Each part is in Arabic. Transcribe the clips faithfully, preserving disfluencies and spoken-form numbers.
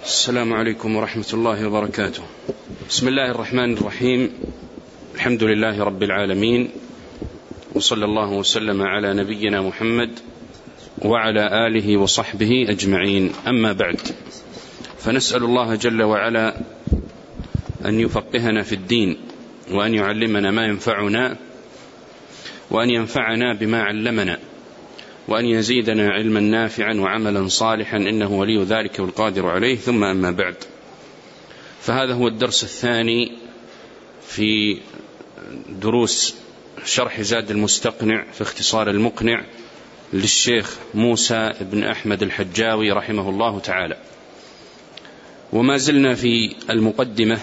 السلام عليكم ورحمة الله وبركاته. بسم الله الرحمن الرحيم. الحمد لله رب العالمين، وصلى الله وسلم على نبينا محمد وعلى آله وصحبه أجمعين. أما بعد، فنسأل الله جل وعلا أن يفقهنا في الدين، وأن يعلمنا ما ينفعنا، وأن ينفعنا بما علمنا، وأن يزيدنا علما نافعا وعملا صالحا، إنه ولي ذلك والقادر عليه. ثم أما بعد، فهذا هو الدرس الثاني في دروس شرح زاد المستقنع في اختصار المقنع للشيخ موسى بن أحمد الحجاوي رحمه الله تعالى. وما زلنا في المقدمة،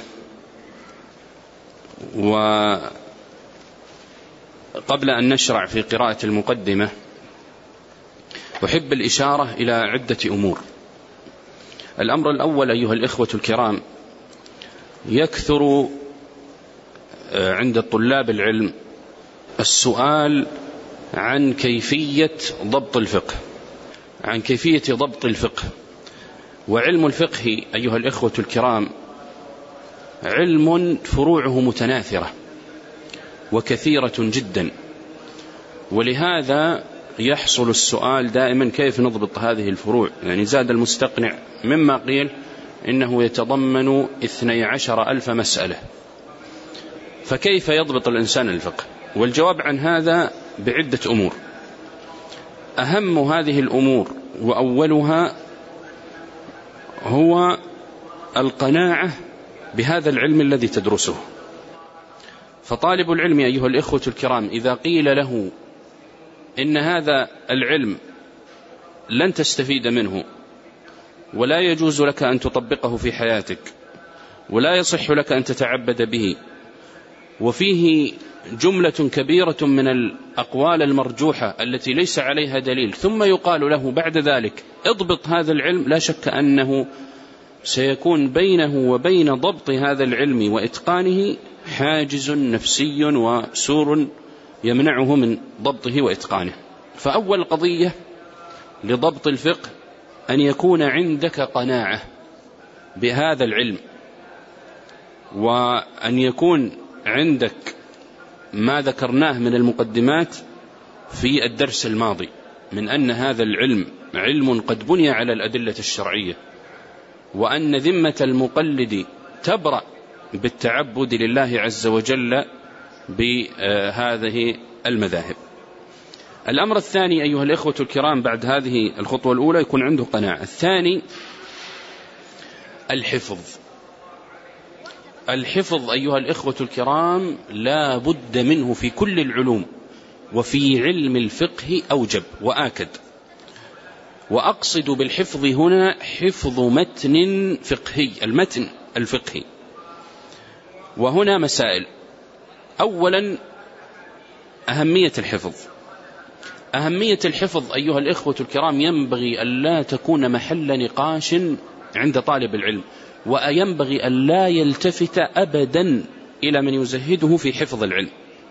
وقبل أن نشرع في قراءة المقدمة أحب الإشارة إلى عدة أمور. الأمر الأول أيها الإخوة الكرام، يكثر عند طلاب العلم السؤال عن كيفية ضبط الفقه عن كيفية ضبط الفقه وعلم الفقه أيها الإخوة الكرام علم فروعه متناثرة وكثيرة جدا، ولهذا يحصل السؤال دائما كيف نضبط هذه الفروع. يعني زاد المستقنع مما قيل إنه يتضمن اثني عشر ألف مسألة، فكيف يضبط الإنسان الفقه؟ والجواب عن هذا بعدة أمور. أهم هذه الأمور وأولها هو القناعة بهذا العلم الذي تدرسه. فطالب العلم أيها الإخوة الكرام إذا قيل له إن هذا العلم لن تستفيد منه، ولا يجوز لك أن تطبقه في حياتك، ولا يصح لك أن تتعبد به، وفيه جملة كبيرة من الأقوال المرجوحة التي ليس عليها دليل، ثم يقال له بعد ذلك اضبط هذا العلم، لا شك أنه سيكون بينه وبين ضبط هذا العلم وإتقانه حاجز نفسي وسور يمنعه من ضبطه وإتقانه. فأول قضية لضبط الفقه أن يكون عندك قناعة بهذا العلم، وأن يكون عندك ما ذكرناه من المقدمات في الدرس الماضي من أن هذا العلم علم قد بني على الأدلة الشرعية، وأن ذمة المقلد تبرأ بالتعبد لله عز وجل بهذه المذاهب. الأمر الثاني أيها الإخوة الكرام بعد هذه الخطوة الأولى يكون عنده قناعة. الثاني الحفظ. الحفظ أيها الإخوة الكرام لا بد منه في كل العلوم، وفي علم الفقه أوجب وآكد. وأقصد بالحفظ هنا حفظ متن فقهي، المتن الفقهي. وهنا مسائل. أولا أهمية الحفظ. أهمية الحفظ أيها الإخوة الكرام ينبغي أن لا تكون محل نقاش عند طالب العلم، وينبغي أن لا يلتفت أبدا إلى من يزهده في حفظ العلم،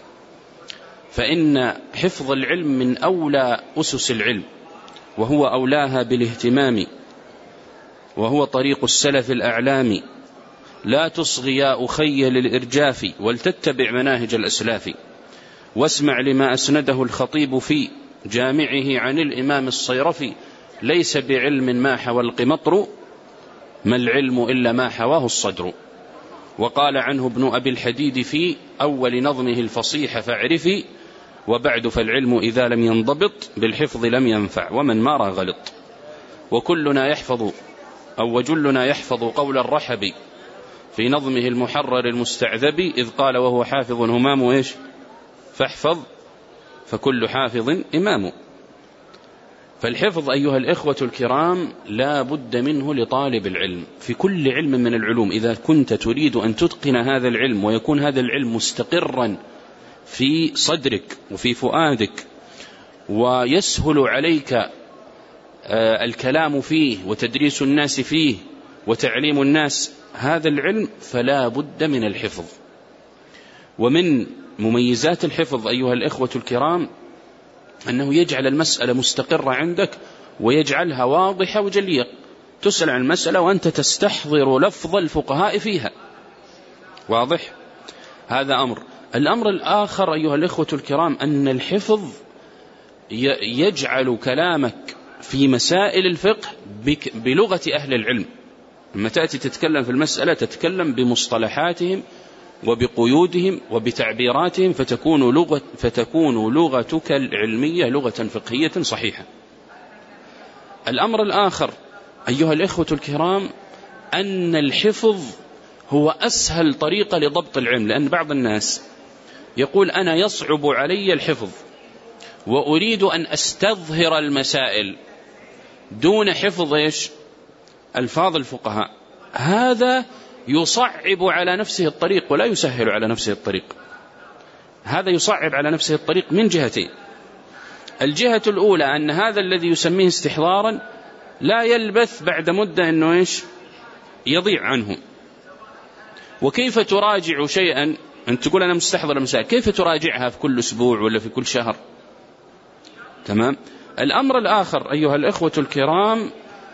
فإن حفظ العلم من أولى أسس العلم، وهو أولاها بالاهتمام، وهو طريق السلف الأعلام. لا تصغي يا أخي للإرجاف، ولتتبع مناهج الأسلاف، واسمع لما أسنده الخطيب في جامعه عن الإمام الصيرفي. ليس بعلم ما حوى القمطر، ما العلم إلا ما حواه الصدر. وقال عنه ابن أبي الحديد في أول نظمه الفصيح فاعرفي، وبعد فالعلم إذا لم ينضبط بالحفظ لم ينفع، ومن مارى غلط. وكلنا يحفظ أو وجلنا يحفظ قول الرحبي في نظمه المحرر المستعذب، إذ قال وهو حافظ همام إيش فاحفظ، فكل حافظ إمام. فالحفظ أيها الإخوة الكرام لا بد منه لطالب العلم في كل علم من العلوم. إذا كنت تريد أن تتقن هذا العلم ويكون هذا العلم مستقرا في صدرك وفي فؤادك، ويسهل عليك الكلام فيه وتدريس الناس فيه وتعليم الناس هذا العلم، فلا بد من الحفظ. ومن مميزات الحفظ أيها الإخوة الكرام أنه يجعل المسألة مستقرة عندك، ويجعلها واضحة وجلية. تسأل عن المسألة وأنت تستحضر لفظ الفقهاء فيها. واضح؟ هذا أمر. الأمر الآخر أيها الإخوة الكرام أن الحفظ يجعل كلامك في مسائل الفقه بلغة أهل العلم. لما تأتي تتكلم في المسألة تتكلم بمصطلحاتهم وبقيودهم وبتعبيراتهم، فتكون لغة فتكون لغتك العلمية لغة فقهية صحيحة. الأمر الآخر أيها الإخوة الكرام أن الحفظ هو أسهل طريقة لضبط العلم، لأن بعض الناس يقول أنا يصعب علي الحفظ وأريد أن أستظهر المسائل دون حفظ إيش؟ ألفاظ الفقهاء. هذا يصعب على نفسه الطريق ولا يسهل على نفسه الطريق. هذا يصعب على نفسه الطريق من جهتين. الجهة الأولى أن هذا الذي يسميه استحضارا لا يلبث بعد مدة أنه إيش؟ يضيع عنه. وكيف تراجع شيئا أنت تقول أنا مستحضر المسائل، كيف تراجعها في كل أسبوع ولا في كل شهر؟ تمام. الأمر الآخر أيها الإخوة الكرام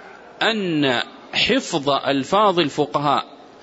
أن حفظ ألفاظ الفقهاء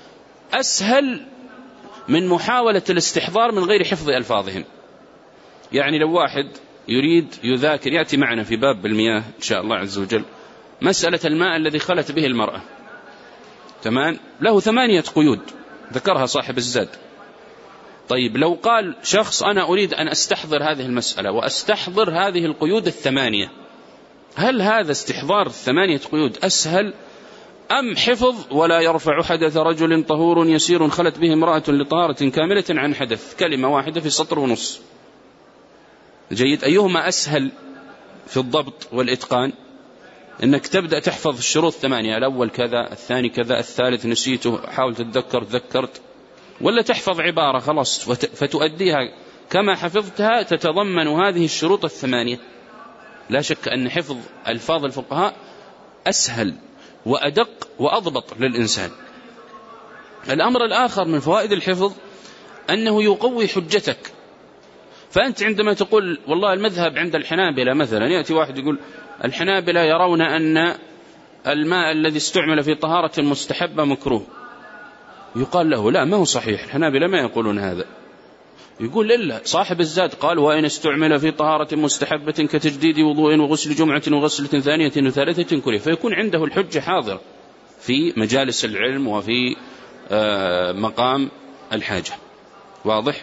أسهل من محاولة الاستحضار من غير حفظ ألفاظهم. يعني لو واحد يريد يذاكر، يأتي معنا في باب المياه إن شاء الله عز وجل مسألة الماء الذي خلت به المرأة، تمام، له ثمانية قيود ذكرها صاحب الزاد. طيب لو قال شخص أنا أريد أن أستحضر هذه المسألة وأستحضر هذه القيود الثمانية، هل هذا استحضار الثمانية قيود أسهل أم حفظ ولا يرفع حدث رجل طهور يسير خلت به امرأة لطهارة كاملة عن حدث، كلمة واحدة في سطر ونص؟ جيد. أيهما أسهل في الضبط والإتقان؟ إنك تبدأ تحفظ الشروط الثمانية، الأول كذا، الثاني كذا، الثالث نسيته حاول تتذكر تذكرت، ولا تحفظ عبارة خلاص فتؤديها كما حفظتها تتضمن هذه الشروط الثمانية؟ لا شك أن حفظ ألفاظ الفقهاء أسهل وأدق وأضبط للإنسان. الأمر الآخر من فوائد الحفظ أنه يقوي حجتك. فأنت عندما تقول والله المذهب عند الحنابلة مثلا، يأتي واحد يقول الحنابلة يرون أن الماء الذي استعمل في طهارة مستحبة مكروه، يقال له لا ما هو صحيح، الحنابلة ما يقولون هذا. يقول إلا صاحب الزاد قال وإن استعمل في طهارة مستحبة كتجديد وضوء وغسل جمعة وغسلة ثانية وثالثة كره، فيكون عنده الحجة حاضرة في مجالس العلم وفي مقام الحاجة. واضح؟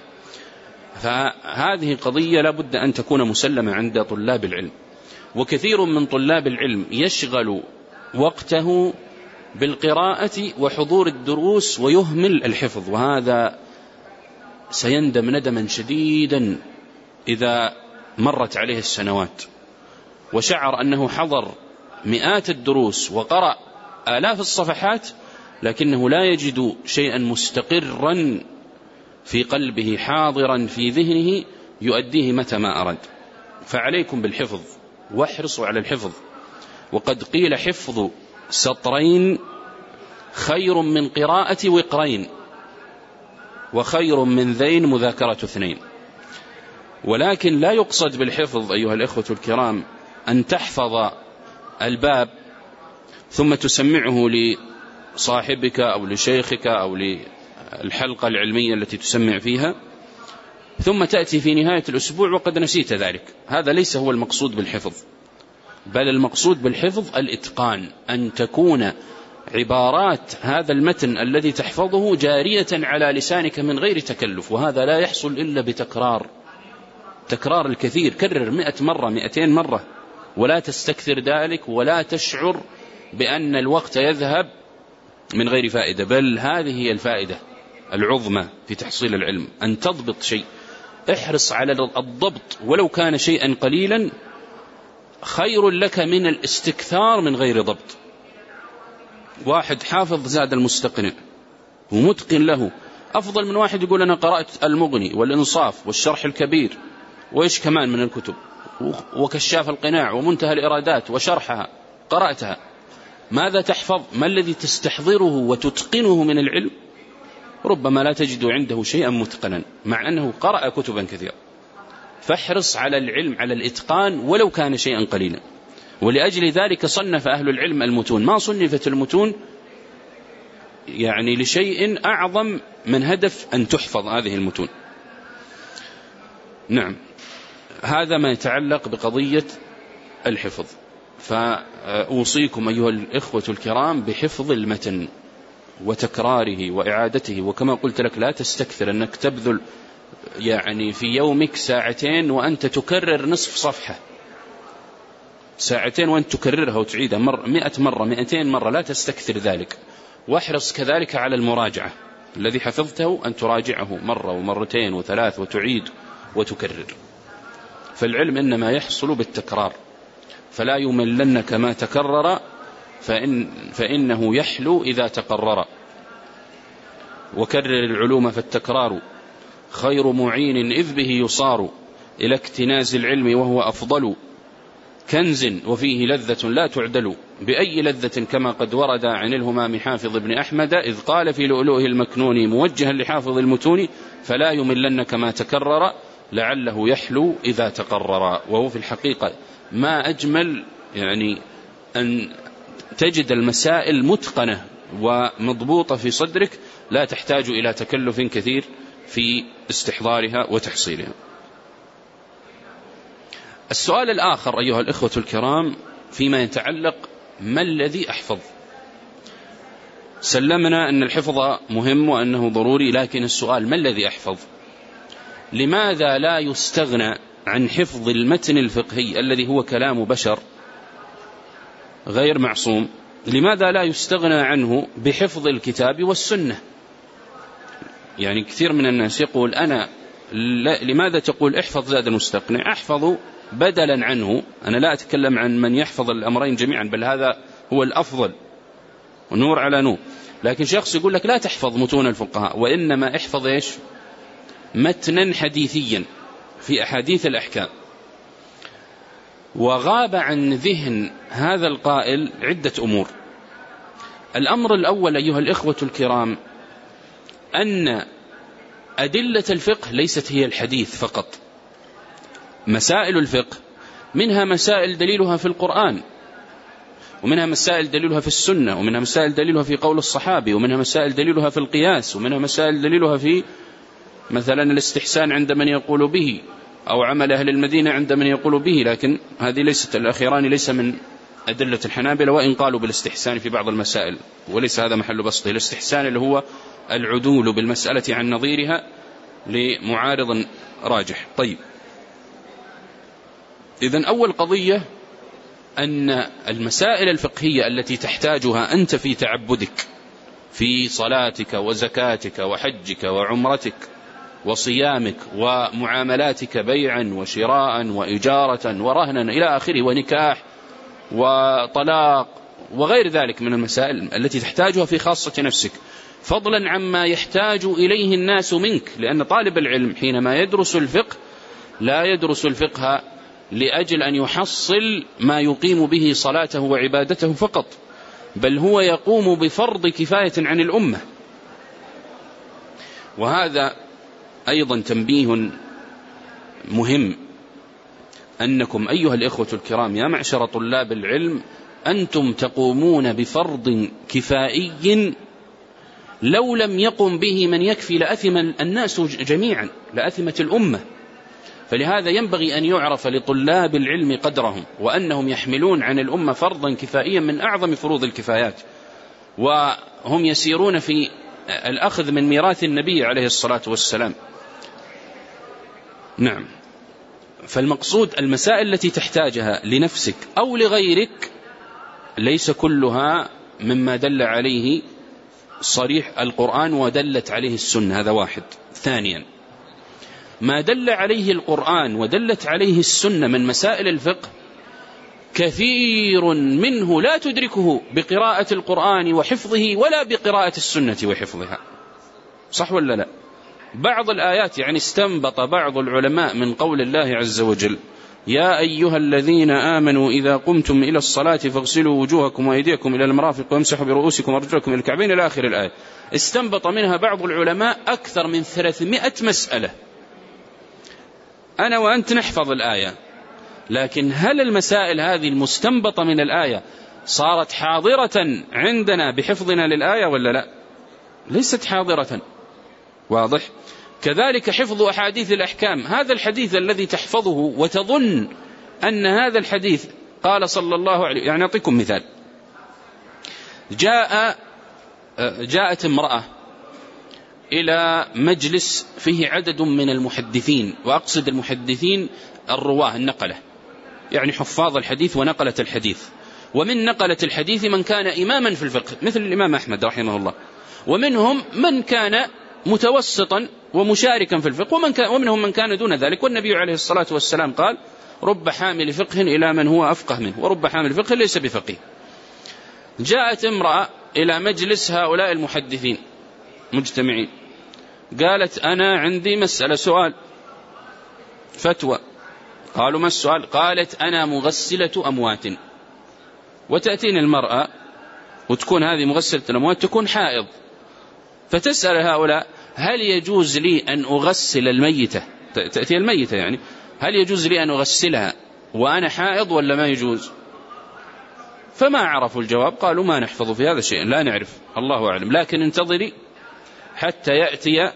فهذه قضية لابد أن تكون مسلمة عند طلاب العلم. وكثير من طلاب العلم يشغل وقته بالقراءة وحضور الدروس ويهمل الحفظ، وهذا سيندم ندما شديدا إذا مرت عليه السنوات وشعر أنه حضر مئات الدروس وقرأ آلاف الصفحات لكنه لا يجد شيئا مستقرا في قلبه حاضرا في ذهنه يؤديه متى ما أراد. فعليكم بالحفظ واحرصوا على الحفظ. وقد قيل حفظ سطرين خير من قراءة وقرين، وخير من ذين مذاكرة اثنين. ولكن لا يقصد بالحفظ أيها الإخوة الكرام أن تحفظ الباب ثم تسمعه لصاحبك أو لشيخك أو للحلقة العلمية التي تسمع فيها ثم تأتي في نهاية الأسبوع وقد نسيت ذلك. هذا ليس هو المقصود بالحفظ، بل المقصود بالحفظ الإتقان، أن تكون عبارات هذا المتن الذي تحفظه جارية على لسانك من غير تكلف، وهذا لا يحصل إلا بتكرار، تكرار الكثير. كرر مئة مرة مئتين مرة ولا تستكثر ذلك ولا تشعر بأن الوقت يذهب من غير فائدة، بل هذه هي الفائدة العظمى في تحصيل العلم، أن تضبط شيء. احرص على الضبط ولو كان شيئا قليلا، خير لك من الاستكثار من غير ضبط. واحد حافظ زاد المستقنع ومتقن له أفضل من واحد يقول أنا قرأت المغني والإنصاف والشرح الكبير وإيش كمان من الكتب وكشاف القناع ومنتهى الإرادات وشرحها قرأتها. ماذا تحفظ؟ ما الذي تستحضره وتتقنه من العلم؟ ربما لا تجد عنده شيئا متقنا مع أنه قرأ كتبا كثيرة. فاحرص على العلم، على الإتقان ولو كان شيئا قليلا. ولأجل ذلك صنف أهل العلم المتون. ما صنفت المتون يعني لشيء أعظم من هدف أن تحفظ هذه المتون. نعم، هذا ما يتعلق بقضية الحفظ. فأوصيكم أيها الإخوة الكرام بحفظ المتن وتكراره وإعادته. وكما قلت لك لا تستكثر أنك تبذل يعني في يومك ساعتين وأنت تكرر نصف صفحة، ساعتين وأنت تكررها وتعيدها مر مئة مرة مئتين مرة، لا تستكثر ذلك. واحرص كذلك على المراجعة، الذي حفظته أن تراجعه مرة ومرتين وثلاث وتعيد وتكرر. فالعلم إنما يحصل بالتكرار، فلا يملنك ما تكرر فإن فإنه يحلو إذا تقرر. وكرر العلوم فالتكرار خير معين إذ به يصار إلى اكتناز العلم وهو أفضل كنز وفيه لذة لا تعدل بأي لذة كما قد ورد عن الهمام حافظ ابن أحمد إذ قال في لؤلؤه المكنون موجها لحافظ المتون فلا يملنك ما تكرر لعله يحلو إذا تقرر. وهو في الحقيقة ما أجمل يعني أن تجد المسائل متقنة ومضبوطة في صدرك، لا تحتاج إلى تكلف كثير في استحضارها وتحصيلها. السؤال الآخر أيها الإخوة الكرام فيما يتعلق ما الذي أحفظ. سلمنا أن الحفظ مهم وأنه ضروري، لكن السؤال ما الذي أحفظ؟ لماذا لا يستغنى عن حفظ المتن الفقهي الذي هو كلام بشر غير معصوم؟ لماذا لا يستغنى عنه بحفظ الكتاب والسنة؟ يعني كثير من الناس يقول أنا لماذا تقول احفظ زاد المستقنع؟ أحفظ بدلا عنه. أنا لا أتكلم عن من يحفظ الأمرين جميعا، بل هذا هو الأفضل ونور على نور. لكن شخص يقول لك لا تحفظ متون الفقهاء، وإنما احفظ إيش؟ متنا حديثيا في أحاديث الأحكام. وغاب عن ذهن هذا القائل عدة أمور. الأمر الأول أيها الإخوة الكرام أن أدلة الفقه ليست هي الحديث فقط. مسائل الفقه منها مسائل دليلها في القرآن، ومنها مسائل دليلها في السنة، ومنها مسائل دليلها في قول الصحابي، ومنها مسائل دليلها في القياس، ومنها مسائل دليلها في مثلا الاستحسان عند من يقول به، أو عمل أهل المدينة عند من يقول به. لكن هذه ليست الأخيران ليس من أدلة الحنابلة، وإن قالوا بالاستحسان في بعض المسائل، وليس هذا محل بسطه. الاستحسان اللي هو العدول بالمسألة عن نظيرها لمعارض راجح. طيب، إذن أول قضية أن المسائل الفقهية التي تحتاجها أنت في تعبدك في صلاتك وزكاتك وحجك وعمرتك وصيامك ومعاملاتك بيعا وشراء وإجارة ورهنا إلى آخره ونكاح وطلاق وغير ذلك من المسائل التي تحتاجها في خاصة نفسك، فضلا عما يحتاج إليه الناس منك. لأن طالب العلم حينما يدرس الفقه لا يدرس الفقه لأجل أن يحصل ما يقيم به صلاته وعبادته فقط، بل هو يقوم بفرض كفاية عن الأمة. وهذا أيضا تنبيه مهم، أنكم أيها الإخوة الكرام يا معشر طلاب العلم أنتم تقومون بفرض كفائي لو لم يقم به من يكفي لأثم الناس جميعا، لأثمة الأمة. فلهذا ينبغي أن يعرف لطلاب العلم قدرهم، وأنهم يحملون عن الأمة فرضا كفائيا من أعظم فروض الكفايات، وهم يسيرون في الأخذ من ميراث النبي عليه الصلاة والسلام. نعم، فالمقصود المسائل التي تحتاجها لنفسك أو لغيرك ليس كلها مما دل عليه صريح القرآن ودلت عليه السنة، هذا واحد. ثانيا، ما دل عليه القرآن ودلت عليه السنة من مسائل الفقه كثير منه لا تدركه بقراءة القرآن وحفظه ولا بقراءة السنة وحفظها، صح ولا لا؟ بعض الآيات يعني استنبط بعض العلماء من قول الله عز وجل يا أيها الذين آمنوا إذا قمتم إلى الصلاة فاغسلوا وجوهكم وأيديكم إلى المرافق وامسحوا برؤوسكم وأرجلكم إلى الكعبين إلى آخر الآية. استنبط منها بعض العلماء أكثر من ثلاثمائة مسألة. أنا وأنت نحفظ الآية، لكن هل المسائل هذه المستنبطة من الآية صارت حاضرة عندنا بحفظنا للآية ولا لا؟ ليست حاضرة. واضح؟ كذلك حفظ أحاديث الأحكام، هذا الحديث الذي تحفظه وتظن أن هذا الحديث قال صلى الله عليه، يعني أعطيكم مثال. جاء جاءت امرأة إلى مجلس فيه عدد من المحدثين، وأقصد المحدثين الرواه النقلة، يعني حفاظ الحديث ونقلة الحديث. ومن نقلة الحديث من كان إماما في الفقه مثل الإمام أحمد رحمه الله، ومنهم من كان متوسطا ومشاركا في الفقه، ومن كان ومنهم من كان دون ذلك. والنبي عليه الصلاة والسلام قال: رب حامل فقه إلى من هو أفقه منه، ورب حامل فقه ليس بفقيه. جاءت امرأة إلى مجلس هؤلاء المحدثين مجتمعين، قالت: أنا عندي مسألة، سؤال، فتوى. قالوا: ما السؤال؟ قالت: أنا مغسلة أموات. وتأتيني المرأة وتكون هذه مغسلة الأموات تكون حائض، فتسأل هؤلاء: هل يجوز لي أن أغسل الميتة؟ تأتي الميتة يعني، هل يجوز لي أن أغسلها وأنا حائض ولا ما يجوز؟ فما عرفوا الجواب، قالوا: ما نحفظ في هذا شيء، لا نعرف، الله أعلم، لكن انتظري حتى يأتي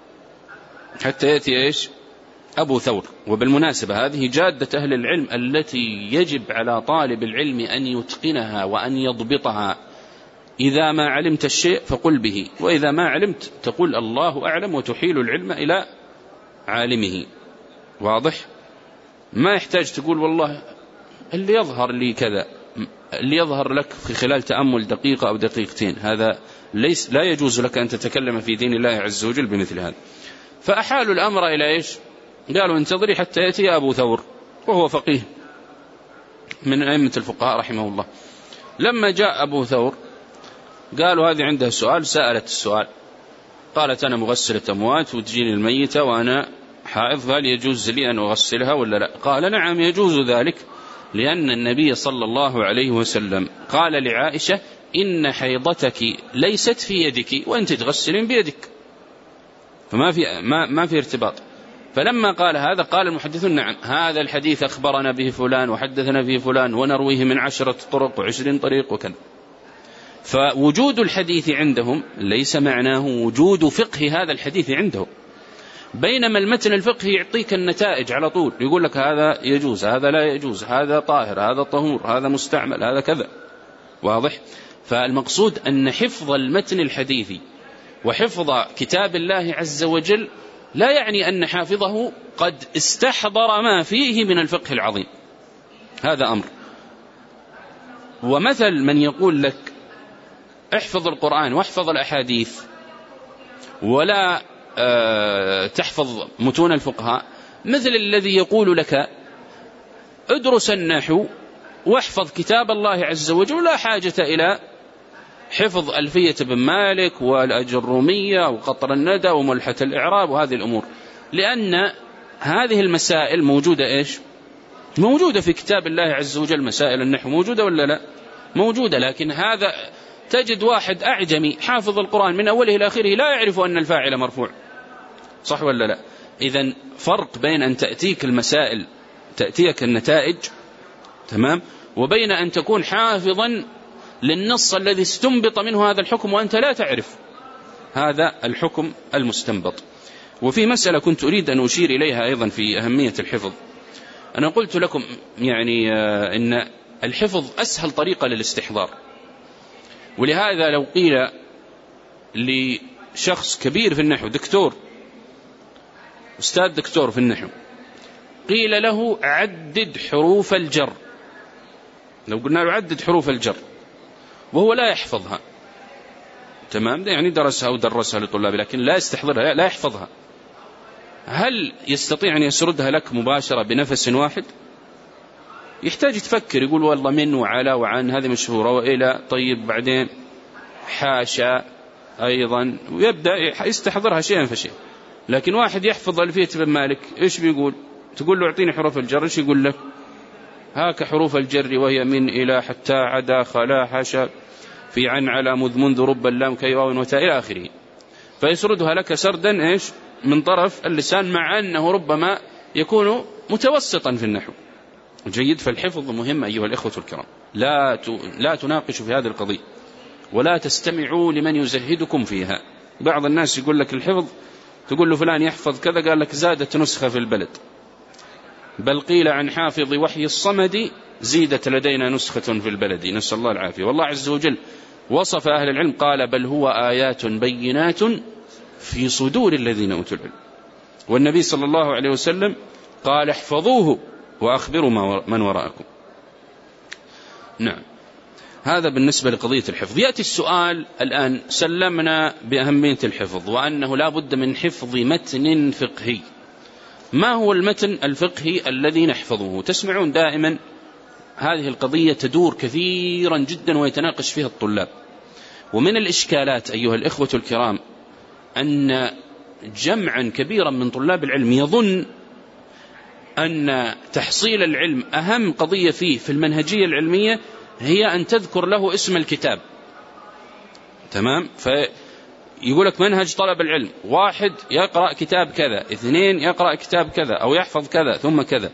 حتى يأتي إيش؟ أبو ثور. وبالمناسبة هذه جادة أهل العلم التي يجب على طالب العلم أن يتقنها وأن يضبطها. إذا ما علمت الشيء فقل به، وإذا ما علمت تقول الله أعلم، وتحيل العلم إلى عالمه. واضح؟ ما يحتاج تقول والله اللي يظهر لي كذا، اللي يظهر لك في خلال تأمل دقيقة أو دقيقتين، هذا ليس لا يجوز لك أن تتكلم في دين الله عز وجل بمثل هذا. فأحالوا الأمر إلى إيش؟ قالوا: انتظري حتى يأتي أبو ثور، وهو فقيه من أئمة الفقهاء رحمه الله. لما جاء أبو ثور قالوا: هذه عندها سؤال. سألت السؤال، قالت: أنا مغسلة أموات وتجيني الميتة وأنا حائض، هل يجوز لي أن أغسلها ولا لا؟ قال: نعم يجوز ذلك، لأن النبي صلى الله عليه وسلم قال لعائشة: إن حيضتك ليست في يدك وأنت تغسلين بيدك، فما في ما ما في ارتباط. فلما قال هذا قال المحدثون: نعم هذا الحديث أخبرنا به فلان وحدثنا به فلان ونرويه من عشرة طرق وعشرين طريق وكذا. فوجود الحديث عندهم ليس معناه وجود فقه هذا الحديث عندهم، بينما المتن الفقهي يعطيك النتائج على طول، يقول لك هذا يجوز، هذا لا يجوز، هذا طاهر، هذا طهور، هذا مستعمل، هذا كذا. واضح؟ فالمقصود أن حفظ المتن الحديثي وحفظ كتاب الله عز وجل لا يعني أن حافظه قد استحضر ما فيه من الفقه العظيم، هذا أمر. ومثل من يقول لك احفظ القرآن واحفظ الأحاديث ولا أه تحفظ متون الفقهاء، مثل الذي يقول لك ادرس النحو واحفظ كتاب الله عز وجل ولا حاجة إلى حفظ ألفية بن مالك والأجرومية وقطر الندى وملحة الإعراب وهذه الأمور، لأن هذه المسائل موجودة إيش؟ موجودة في كتاب الله عز وجل. مسائل النحو موجودة ولا لا؟ موجودة. لكن هذا تجد واحد أعجمي حافظ القرآن من أوله إلى آخره لا يعرف أن الفاعل مرفوع، صح ولا لا؟ إذن فرق بين أن تأتيك المسائل تأتيك النتائج، تمام، وبين أن تكون حافظا للنص الذي استنبط منه هذا الحكم وأنت لا تعرف هذا الحكم المستنبط. وفي مسألة كنت أريد أن أشير إليها أيضا في أهمية الحفظ. أنا قلت لكم يعني إن الحفظ أسهل طريقة للاستحضار، ولهذا لو قيل لشخص كبير في النحو، دكتور أستاذ دكتور في النحو، قيل له عدد حروف الجر، لو قلنا له عدد حروف الجر وهو لا يحفظها، تمام، يعني درسها ودرسها لطلابه لكن لا يستحضرها، لا يحفظها، هل يستطيع أن يسردها لك مباشرة بنفس واحد؟ يحتاج تفكر، يقول والله من وعلى وعن هذه مشهورة وإلى، طيب بعدين حاشا أيضا، ويبدأ يستحضرها شيئا فشيئا. لكن واحد يحفظ ألفية بن مالك إيش بيقول؟ تقول له أعطيني حروف الجر، إيش يقول لك؟ هاك حروف الجر وهي من إلى حتى عدا خلا حاشا في عن على مذ منذ رب اللام كي واو وتاء إلى آخره، فيسردها لك سردا إيش من طرف اللسان، مع أنه ربما يكون متوسطا في النحو، جيد. فالحفظ مهم أيها الإخوة الكرام، لا لا تناقشوا في هذه القضية ولا تستمعوا لمن يزهدكم فيها. بعض الناس يقول لك الحفظ، تقول له فلان يحفظ كذا، قال لك زادت نسخة في البلد، بل قيل عن حافظ وحي الصمد زيدت لدينا نسخة في البلد، نسأل الله العافية. والله عز وجل وصف أهل العلم قال بل هو آيات بينات في صدور الذين أوتوا العلم. والنبي صلى الله عليه وسلم قال احفظوه وأخبروا من وراءكم. نعم، هذا بالنسبة لقضية الحفظ. يأتي السؤال الآن، سلمنا بأهمية الحفظ وأنه لا بد من حفظ متن فقهي. ما هو المتن الفقهي الذي نحفظه؟ تسمعون دائما هذه القضية تدور كثيرا جدا ويتناقش فيها الطلاب. ومن الإشكالات أيها الإخوة الكرام أن جمعا كبيرا من طلاب العلم يظن أن تحصيل العلم أهم قضية فيه في المنهجية العلمية هي أن تذكر له اسم الكتاب. تمام؟ فيقول لك منهج طلب العلم، واحد يقرأ كتاب كذا، اثنين يقرأ كتاب كذا أو يحفظ كذا ثم كذا.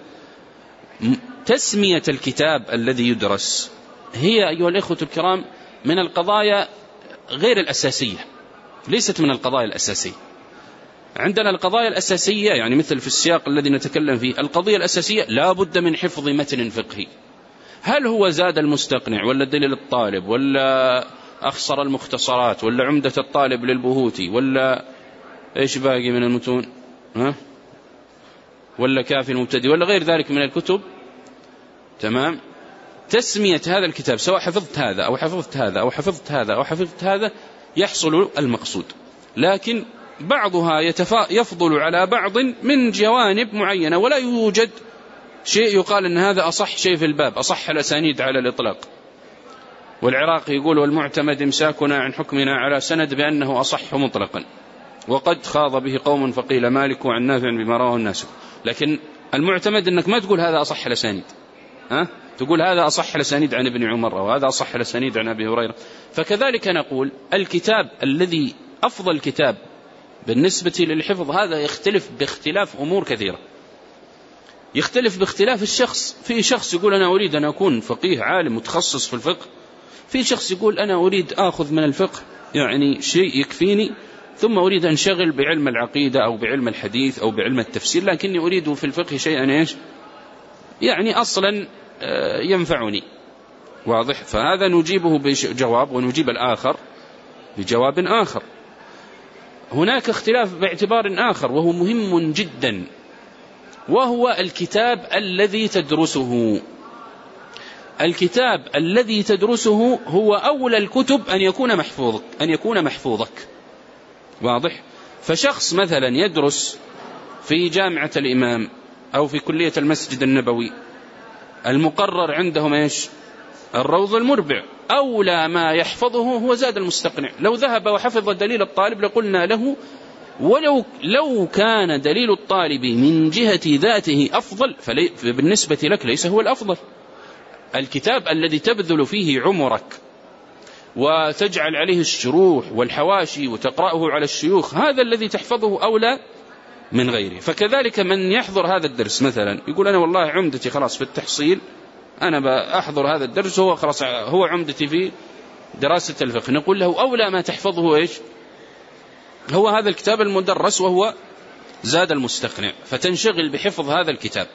تسمية الكتاب الذي يدرس هي أيها الإخوة الكرام من القضايا غير الأساسية، ليست من القضايا الأساسية. عندنا القضايا الأساسية يعني مثل في السياق الذي نتكلم فيه، القضية الأساسية لا بد من حفظ متن فقهي. هل هو زاد المستقنع ولا دليل الطالب ولا أخصر المختصرات ولا عمدة الطالب للبهوتي ولا إيش باقي من المتون، ها؟ ولا كافي المبتدئ ولا غير ذلك من الكتب. تمام؟ تسمية هذا الكتاب سواء حفظت هذا أو حفظت هذا أو حفظت هذا أو حفظت هذا يحصل المقصود، لكن بعضها يتفا يفضل على بعض من جوانب معينة، ولا يوجد شيء يقال أن هذا أصح شيء في الباب، أصح الأسانيد على الإطلاق. والعراقي يقول والمعتمد امساكنا عن حكمنا على سند بأنه أصح مطلقا، وقد خاض به قوم فقيل مالك عن نافع بما رواه الناس. لكن المعتمد أنك ما تقول هذا أصح الأسانيد، ها؟ تقول هذا أصح الأسانيد عن ابن عمر وهذا أصح الأسانيد عن أبي هريرة. فكذلك نقول الكتاب الذي أفضل كتاب بالنسبة للحفظ هذا يختلف باختلاف أمور كثيرة، يختلف باختلاف الشخص. في شخص يقول أنا أريد أن أكون فقيه عالم متخصص في الفقه، في شخص يقول أنا أريد أخذ من الفقه يعني شيء يكفيني، ثم أريد أن أنشغل بعلم العقيدة أو بعلم الحديث أو بعلم التفسير، لكني أريد في الفقه شيئا إيش يعني أصلا ينفعني. واضح؟ فهذا نجيبه بجواب ونجيب الآخر بجواب آخر. هناك اختلاف باعتبار آخر وهو مهم جدا، وهو الكتاب الذي تدرسه. الكتاب الذي تدرسه هو أولى الكتب أن يكون محفوظك أن يكون محفوظك. واضح؟ فشخص مثلا يدرس في جامعة الإمام أو في كلية المسجد النبوي، المقرر عندهم إيش؟ الروض المربع، أولى ما يحفظه هو زاد المستقنع. لو ذهب وحفظ دليل الطالب لقلنا له ولو لو كان دليل الطالب من جهة ذاته أفضل فبالنسبة لك ليس هو الأفضل. الكتاب الذي تبذل فيه عمرك وتجعل عليه الشروح والحواشي وتقرأه على الشيوخ، هذا الذي تحفظه أولى من غيره. فكذلك من يحضر هذا الدرس مثلا يقول أنا والله عمدتي خلاص في التحصيل، أنا بأحضر هذا الدرس هو خلاص هو عمدتي في دراسة الفقه، نقول له أولى ما تحفظه إيش؟ هو هذا الكتاب المدرس وهو زاد المستقنع، فتنشغل بحفظ هذا الكتاب.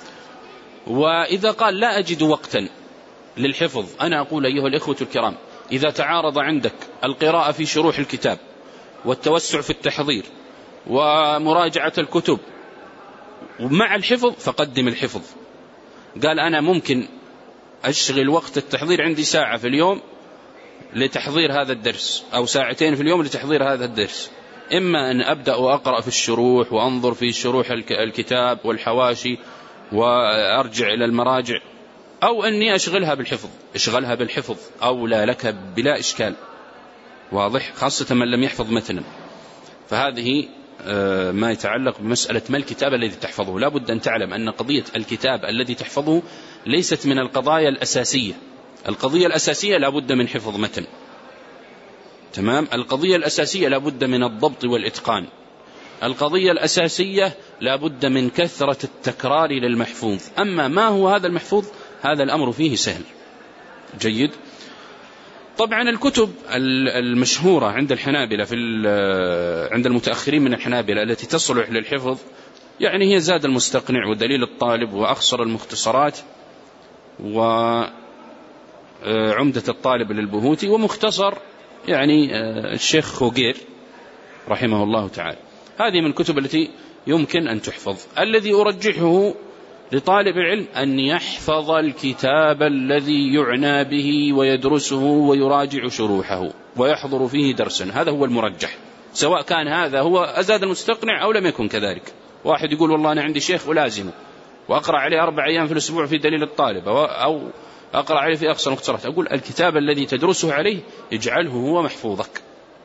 وإذا قال لا أجد وقتا للحفظ، أنا أقول أيها الإخوة الكرام إذا تعارض عندك القراءة في شروح الكتاب والتوسع في التحضير ومراجعة الكتب ومع الحفظ فقدم الحفظ. قال أنا ممكن أشغل وقت التحضير عندي ساعة في اليوم لتحضير هذا الدرس أو ساعتين في اليوم لتحضير هذا الدرس، إما أن أبدأ وأقرأ في الشروح وأنظر في شروح الكتاب والحواشي وأرجع إلى المراجع، أو أني أشغلها بالحفظ. اشغلها بالحفظ أولى لك بلا إشكال. واضح؟ خاصة من لم يحفظ متنا. فهذه ما يتعلق بمسألة ما الكتاب الذي تحفظه. لا بد أن تعلم أن قضية الكتاب الذي تحفظه ليست من القضايا الأساسية. القضية الأساسية لا بد من حفظ متن. تمام؟ القضية الأساسية لا بد من الضبط والإتقان. القضية الأساسية لا بد من كثرة التكرار للمحفوظ. أما ما هو هذا المحفوظ هذا الأمر فيه سهل. جيد. طبعا الكتب المشهورة عند الحنابلة في عند المتأخرين من الحنابلة التي تصلح للحفظ يعني هي زاد المستقنع ودليل الطالب وأخصر المختصرات وعمدة الطالب للبهوتي ومختصر يعني الشيخ خوغير رحمه الله تعالى. هذه من الكتب التي يمكن أن تحفظ. الذي أرجحه لطالب العلم أن يحفظ الكتاب الذي يعنى به ويدرسه ويراجع شروحه ويحضر فيه درسا. هذا هو المرجح، سواء كان هذا هو أزاد المستقنع أو لم يكن كذلك. واحد يقول والله أنا عندي شيخ ولازمه وأقرأ عليه أربع أيام في الأسبوع في دليل الطالب أو أقرأ عليه في أقصى المختصرات. أقول الكتاب الذي تدرسه عليه اجعله هو محفوظك.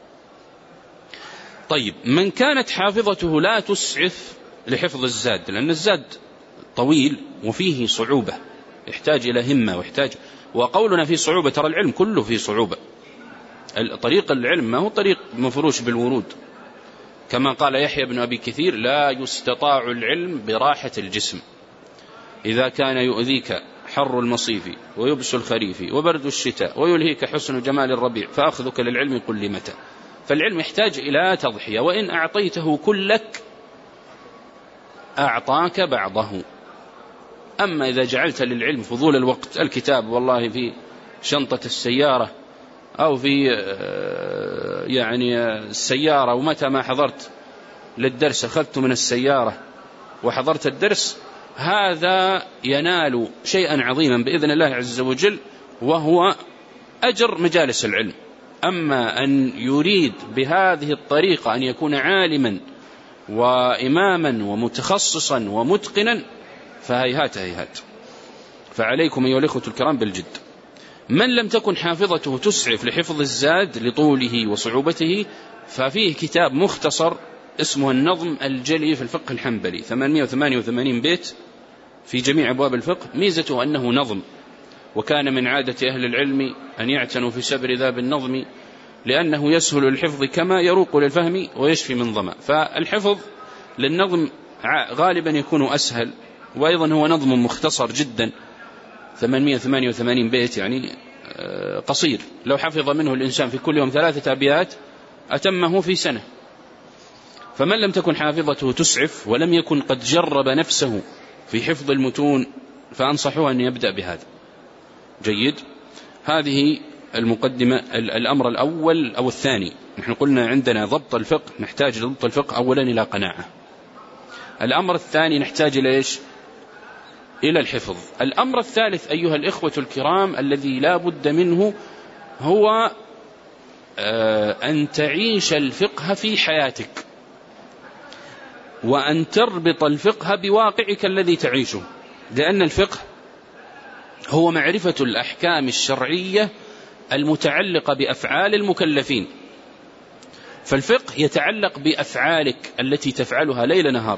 طيب، من كانت حافظته لا تسعف لحفظ الزاد، لأن الزاد طويل وفيه صعوبة يحتاج إلى همة ويحتاج، وقولنا فيه صعوبة ترى العلم كله فيه صعوبة. طريق العلم ما هو طريق مفروش بالورود، كما قال يحيى بن أبي كثير لا يستطاع العلم براحة الجسم. إذا كان يؤذيك حر المصيف ويبس الخريف وبرد الشتاء ويلهيك حسن جمال الربيع فأخذك للعلم قل لي متى. فالعلم يحتاج إلى تضحية، وإن أعطيته كلك أعطاك بعضه. أما إذا جعلت للعلم فضول الوقت، الكتاب والله في شنطة السيارة أو في يعني السيارة، ومتى ما حضرت للدرس أخذت من السيارة وحضرت الدرس، هذا ينال شيئا عظيما بإذن الله عز وجل وهو أجر مجالس العلم. أما أن يريد بهذه الطريقة أن يكون عالما وإماما ومتخصصا ومتقنا فهيهات هيهات. فعليكم أيها الإخوة الكرام بالجد. من لم تكن حافظته تسعف لحفظ الزاد لطوله وصعوبته ففيه كتاب مختصر اسمه النظم الجلي في الفقه الحنبلي، ثمانمائة وثمانية وثمانين بيت في جميع أبواب الفقه. ميزته أنه نظم، وكان من عادة أهل العلم أن يعتنوا في سبر ذا بالنظم لأنه يسهل الحفظ كما يروق للفهم ويشفي من ظما. فالحفظ للنظم غالبا يكون أسهل، وأيضا هو نظم مختصر جدا، ثمانمائة وثمانية وثمانين بيت يعني قصير، لو حفظ منه الإنسان في كل يوم ثلاثة أبيات أتمه في سنة. فمن لم تكن حافظته تسعف ولم يكن قد جرب نفسه في حفظ المتون فأنصحه أن يبدأ بهذا. جيد. هذه المقدمة. الأمر الأول أو الثاني، نحن قلنا عندنا ضبط الفقه، نحتاج لضبط الفقه أولا إلى قناعة. الأمر الثاني نحتاج إلى إيش؟ إلى الحفظ. الأمر الثالث أيها الإخوة الكرام الذي لا بد منه هو أن تعيش الفقه في حياتك، وأن تربط الفقه بواقعك الذي تعيشه، لأن الفقه هو معرفة الأحكام الشرعية المتعلقة بأفعال المكلفين. فالفقه يتعلق بأفعالك التي تفعلها ليل نهار.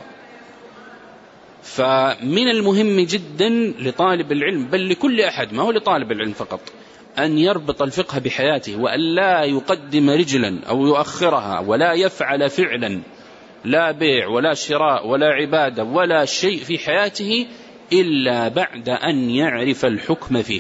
فمن المهم جدا لطالب العلم، بل لكل أحد، ما هو لطالب العلم فقط، أن يربط الفقه بحياته، وأن لا يقدم رجلا أو يؤخرها، ولا يفعل فعلا لا بيع ولا شراء ولا عبادة ولا شيء في حياته إلا بعد أن يعرف الحكم فيه.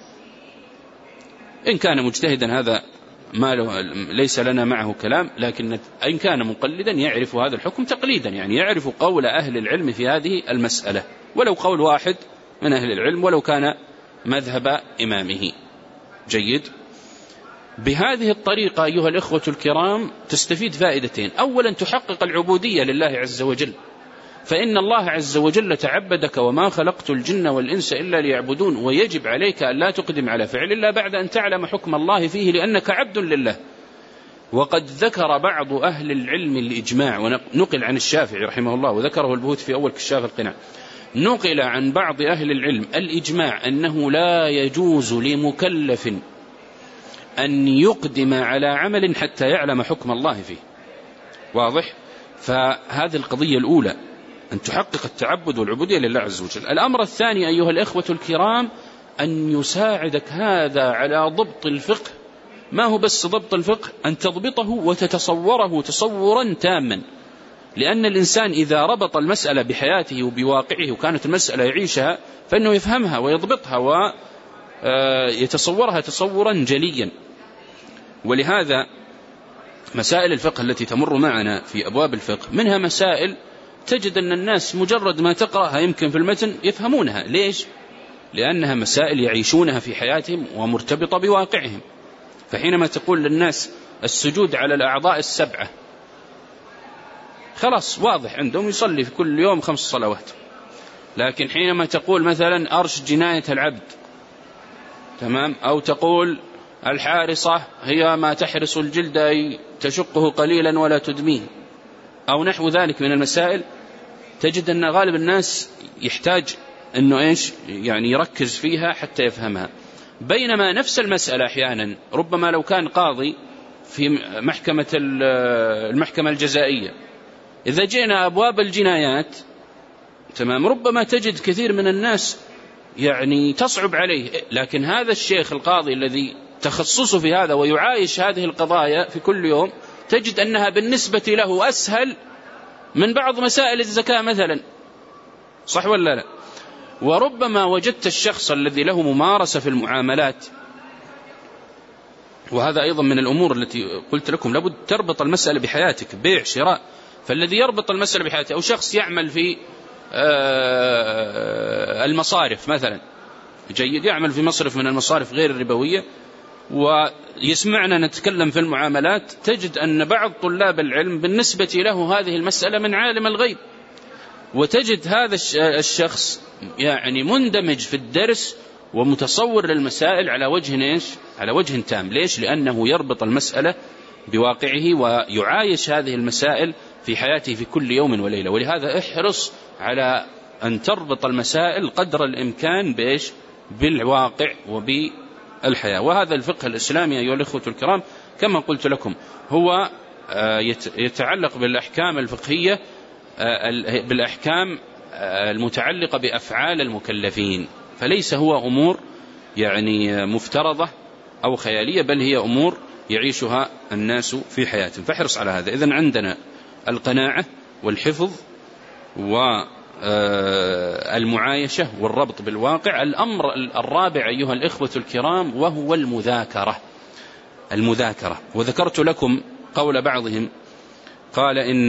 إن كان مجتهدا هذا ما له ليس لنا معه كلام، لكن إن كان مقلدا يعرف هذا الحكم تقليدا، يعني يعرف قول أهل العلم في هذه المسألة، ولو قول واحد من أهل العلم ولو كان مذهب إمامه. جيد. بهذه الطريقة أيها الإخوة الكرام تستفيد فائدتين. أولا تحقق العبودية لله عز وجل، فإن الله عز وجل تعبدك وما خلقت الجن والإنس إلا ليعبدون، ويجب عليك أن لا تقدم على فعل إلا بعد أن تعلم حكم الله فيه، لأنك عبد لله. وقد ذكر بعض أهل العلم الإجماع، ونقل عن الشافعي رحمه الله، وذكره البهوت في أول كشاف القناع، نقل عن بعض أهل العلم الإجماع أنه لا يجوز لمكلف أن يقدم على عمل حتى يعلم حكم الله فيه. واضح؟ فهذه القضية الأولى، أن تحقق التعبد والعبودية لله عز وجل. الأمر الثاني أيها الإخوة الكرام أن يساعدك هذا على ضبط الفقه. ما هو بس ضبط الفقه، أن تضبطه وتتصوره تصورا تاما، لأن الإنسان إذا ربط المسألة بحياته وبواقعه وكانت المسألة يعيشها فإنه يفهمها ويضبطها ويتصورها تصورا جليا. ولهذا مسائل الفقه التي تمر معنا في أبواب الفقه منها مسائل تجد أن الناس مجرد ما تقرأها يمكن في المتن يفهمونها. ليش؟ لأنها مسائل يعيشونها في حياتهم ومرتبطة بواقعهم. فحينما تقول للناس السجود على الأعضاء السبعة خلاص واضح عندهم يصلي في كل يوم خمس صلوات. لكن حينما تقول مثلا أرش جناية العبد، تمام، أو تقول الحارصة هي ما تحرس الجلد أي تشقه قليلا ولا تدميه، أو نحو ذلك من المسائل، تجد أن غالب الناس يحتاج أنه إيش يعني يركز فيها حتى يفهمها. بينما نفس المسألة أحيانا ربما لو كان قاضي في محكمة المحكمة الجزائية، إذا جئنا أبواب الجنايات، تمام، ربما تجد كثير من الناس يعني تصعب عليه. لكن هذا الشيخ القاضي الذي تخصصه في هذا ويعايش هذه القضايا في كل يوم، تجد أنها بالنسبة له أسهل من بعض مسائل الزكاة مثلا، صح ولا لا؟ وربما وجدت الشخص الذي له ممارسة في المعاملات، وهذا أيضا من الأمور التي قلت لكم لابد تربط المسألة بحياتك، بيع شراء. فالذي يربط المسألة بحياته، أو شخص يعمل في المصارف مثلا، جيد، يعمل في مصرف من المصارف غير الربوية ويسمعنا نتكلم في المعاملات، تجد أن بعض طلاب العلم بالنسبة له هذه المسألة من عالم الغيب، وتجد هذا الشخص يعني مندمج في الدرس ومتصور للمسائل على وجه إيش؟ على وجه تام. ليش؟ لأنه يربط المسألة بواقعه ويعايش هذه المسائل في حياته في كل يوم وليلة. ولهذا احرص على أن تربط المسائل قدر الإمكان بإيش؟ بالواقع وبالحياة. وهذا الفقه الإسلامي أيها الأخوة الكرام كما قلت لكم هو يتعلق بالأحكام الفقهية، بالأحكام المتعلقة بأفعال المكلفين، فليس هو أمور يعني مفترضة أو خيالية، بل هي أمور يعيشها الناس في حياتهم. فاحرص على هذا. إذن عندنا القناعة والحفظ والمعايشة والربط بالواقع. الأمر الرابع أيها الإخوة الكرام وهو المذاكرة. المذاكرة، وذكرت لكم قول بعضهم قال إن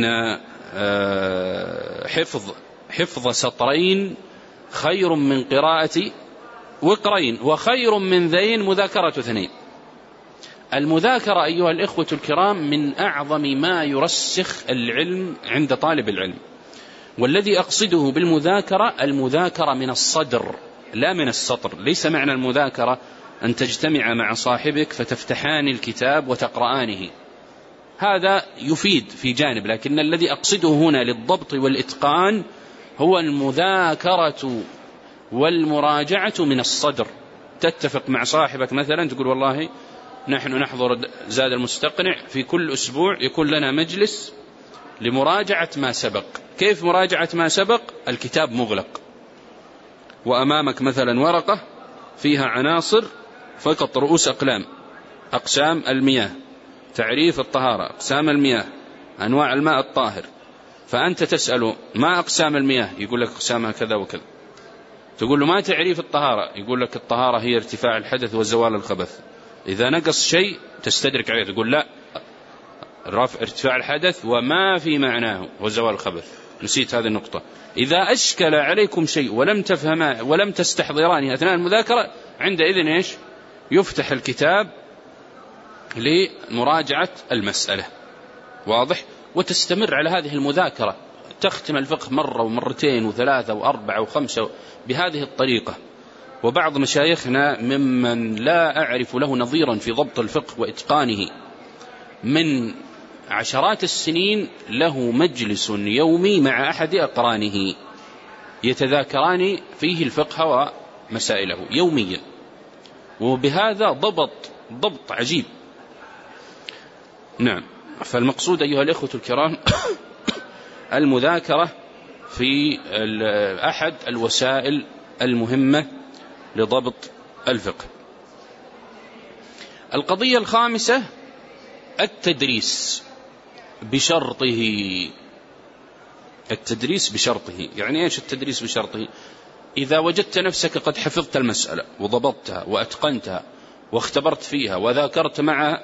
حفظ حفظ سطرين خير من قراءة وقرين، وخير من ذين مذاكرة اثنين. المذاكرة أيها الإخوة الكرام من أعظم ما يرسخ العلم عند طالب العلم. والذي أقصده بالمذاكرة المذاكرة من الصدر لا من السطر. ليس معنى المذاكرة أن تجتمع مع صاحبك فتفتحان الكتاب وتقرآنه، هذا يفيد في جانب، لكن الذي أقصده هنا للضبط والإتقان هو المذاكرة والمراجعة من الصدر. تتفق مع صاحبك مثلا تقول والله نحن نحضر زاد المستقنع في كل أسبوع يكون لنا مجلس لمراجعة ما سبق. كيف مراجعة ما سبق؟ الكتاب مغلق وأمامك مثلا ورقة فيها عناصر فقط رؤوس أقلام، أقسام المياه، تعريف الطهارة، أقسام المياه، أنواع الماء الطاهر. فأنت تسأله ما أقسام المياه؟ يقول لك أقسامها كذا وكذا. تقول له ما تعريف الطهارة؟ يقول لك الطهارة هي ارتفاع الحدث وزوال الخبث. إذا نقص شيء تستدرك عليه، تقول لا، رفع ارتفاع الحدث وما في معناه وزوال الخبث، نسيت هذه النقطة. إذا أشكل عليكم شيء ولم تفهما ولم تستحضرانه أثناء المذاكرة، عندئذ إيش؟ يفتح الكتاب لمراجعة المسألة، واضح؟ وتستمر على هذه المذاكرة، تختم الفقه مرة ومرتين وثلاثة وأربعة وخمسة بهذه الطريقة. وبعض مشايخنا ممن لا أعرف له نظيرا في ضبط الفقه وإتقانه من عشرات السنين له مجلس يومي مع أحد أقرانه يتذاكران فيه الفقه ومسائله يوميا، وبهذا ضبط ضبط عجيب. نعم، فالمقصود أيها الإخوة الكرام المذاكرة في أحد الوسائل المهمة لضبط الفقه. القضية الخامسة التدريس بشرطه. التدريس بشرطه. يعني إيش التدريس بشرطه؟ إذا وجدت نفسك قد حفظت المسألة وضبطتها وأتقنتها واختبرت فيها وذاكرت مع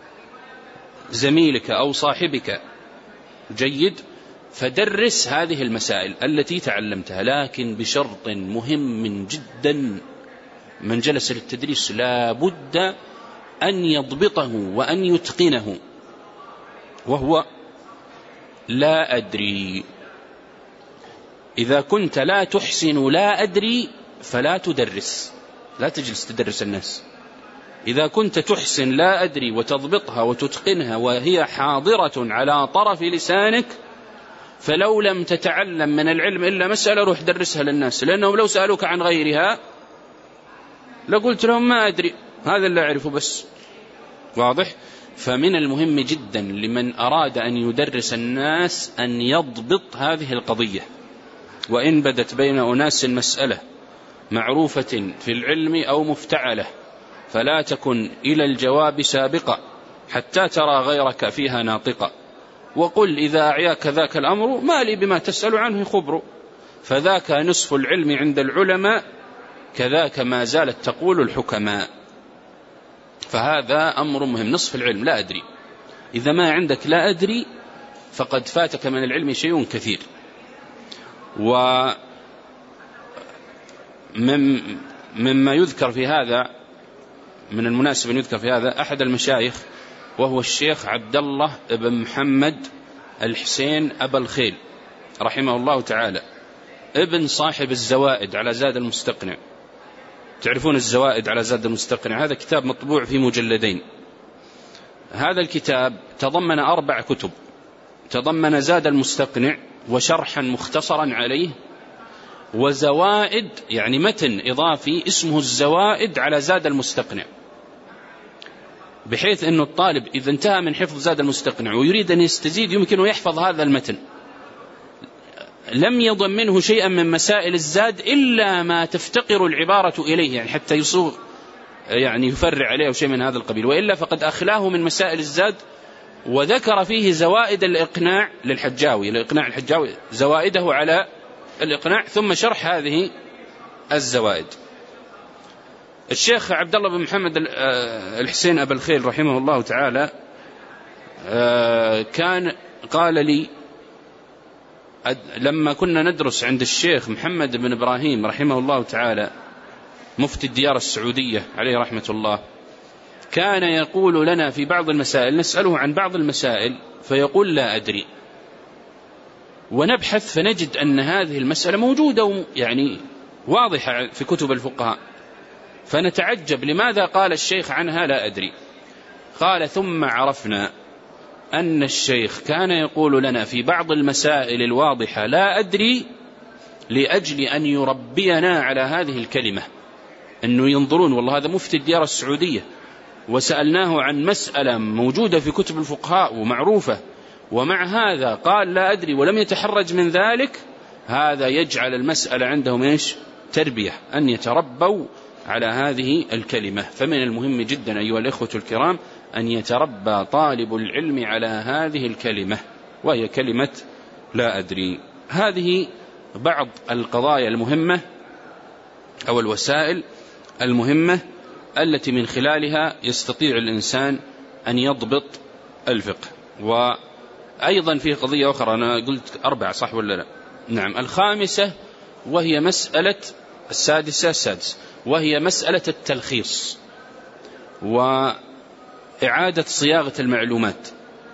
زميلك أو صاحبك جيد، فدرس هذه المسائل التي تعلمتها، لكن بشرط مهم جدا من جلس للتدريس لا بد أن يضبطه وأن يتقنه، وهو لا أدري. إذا كنت لا تحسن لا أدري فلا تدرس، لا تجلس تدرس الناس. إذا كنت تحسن لا أدري وتضبطها وتتقنها وهي حاضرة على طرف لسانك، فلو لم تتعلم من العلم إلا مسألة روح درسها للناس، لأنهم لو سألوك عن غيرها لقلت لهم ما أدري، هذا اللي أعرفه بس. واضح؟ فمن المهم جدا لمن أراد أن يدرس الناس أن يضبط هذه القضية، وإن بدت بين أناس مسألة معروفة في العلم أو مفتعلة فلا تكن إلى الجواب سابقة حتى ترى غيرك فيها ناطقة، وقل إذا أعياك ذاك الأمر ما لي بما تسأل عنه خبر، فذاك نصف العلم عند العلماء كذاك ما زالت تقول الحكماء. فهذا أمر مهم، نصف العلم لا أدري. إذا ما عندك لا أدري فقد فاتك من العلم شيء كثير. ومما يذكر في هذا، من المناسب أن يذكر في هذا أحد المشايخ وهو الشيخ عبد الله بن محمد الحسين أبا الخيل رحمه الله تعالى، ابن صاحب الزوائد على زاد المستقنع. تعرفون الزوائد على زاد المستقنع؟ هذا كتاب مطبوع في مجلدين. هذا الكتاب تضمن أربع كتب، تضمن زاد المستقنع وشرحا مختصرا عليه، وزوائد يعني متن إضافي اسمه الزوائد على زاد المستقنع، بحيث أن الطالب إذا انتهى من حفظ زاد المستقنع ويريد أن يستزيد يمكنه يحفظ هذا المتن، لم يضم منه شيئا من مسائل الزاد إلا ما تفتقر العبارة إليه، يعني حتى يصوغ يعني يفرع عليه شيء من هذا القبيل، وإلا فقد أخلاه من مسائل الزاد وذكر فيه زوائد الإقناع للحجاوي، الإقناع الحجاوي زوائده على الإقناع، ثم شرح هذه الزوائد. الشيخ عبد الله بن محمد الحسين أبا الخيل رحمه الله تعالى كان قال لي لما كنا ندرس عند الشيخ محمد بن إبراهيم رحمه الله تعالى مفتي الديار السعودية عليه رحمة الله، كان يقول لنا في بعض المسائل، نسأله عن بعض المسائل فيقول لا أدري، ونبحث فنجد أن هذه المسألة موجودة يعني واضحة في كتب الفقهاء، فنتعجب لماذا قال الشيخ عنها لا أدري. قال ثم عرفنا أن الشيخ كان يقول لنا في بعض المسائل الواضحة لا أدري لأجل أن يربينا على هذه الكلمة، أنه ينظرون والله هذا مفتي الديار السعودية وسألناه عن مسألة موجودة في كتب الفقهاء ومعروفة، ومع هذا قال لا أدري ولم يتحرج من ذلك، هذا يجعل المسألة عندهم إيش؟ تربية، أن يتربوا على هذه الكلمة. فمن المهم جدا أيها الإخوة الكرام أن يتربى طالب العلم على هذه الكلمة، وهي كلمة لا أدري. هذه بعض القضايا المهمة أو الوسائل المهمة التي من خلالها يستطيع الإنسان أن يضبط الفقه. وأيضا في قضية أخرى، أنا قلت أربعة صح ولا لا؟ نعم، الخامسة وهي مسألة السادسة السادسة وهي مسألة التلخيص وإعادة صياغة المعلومات.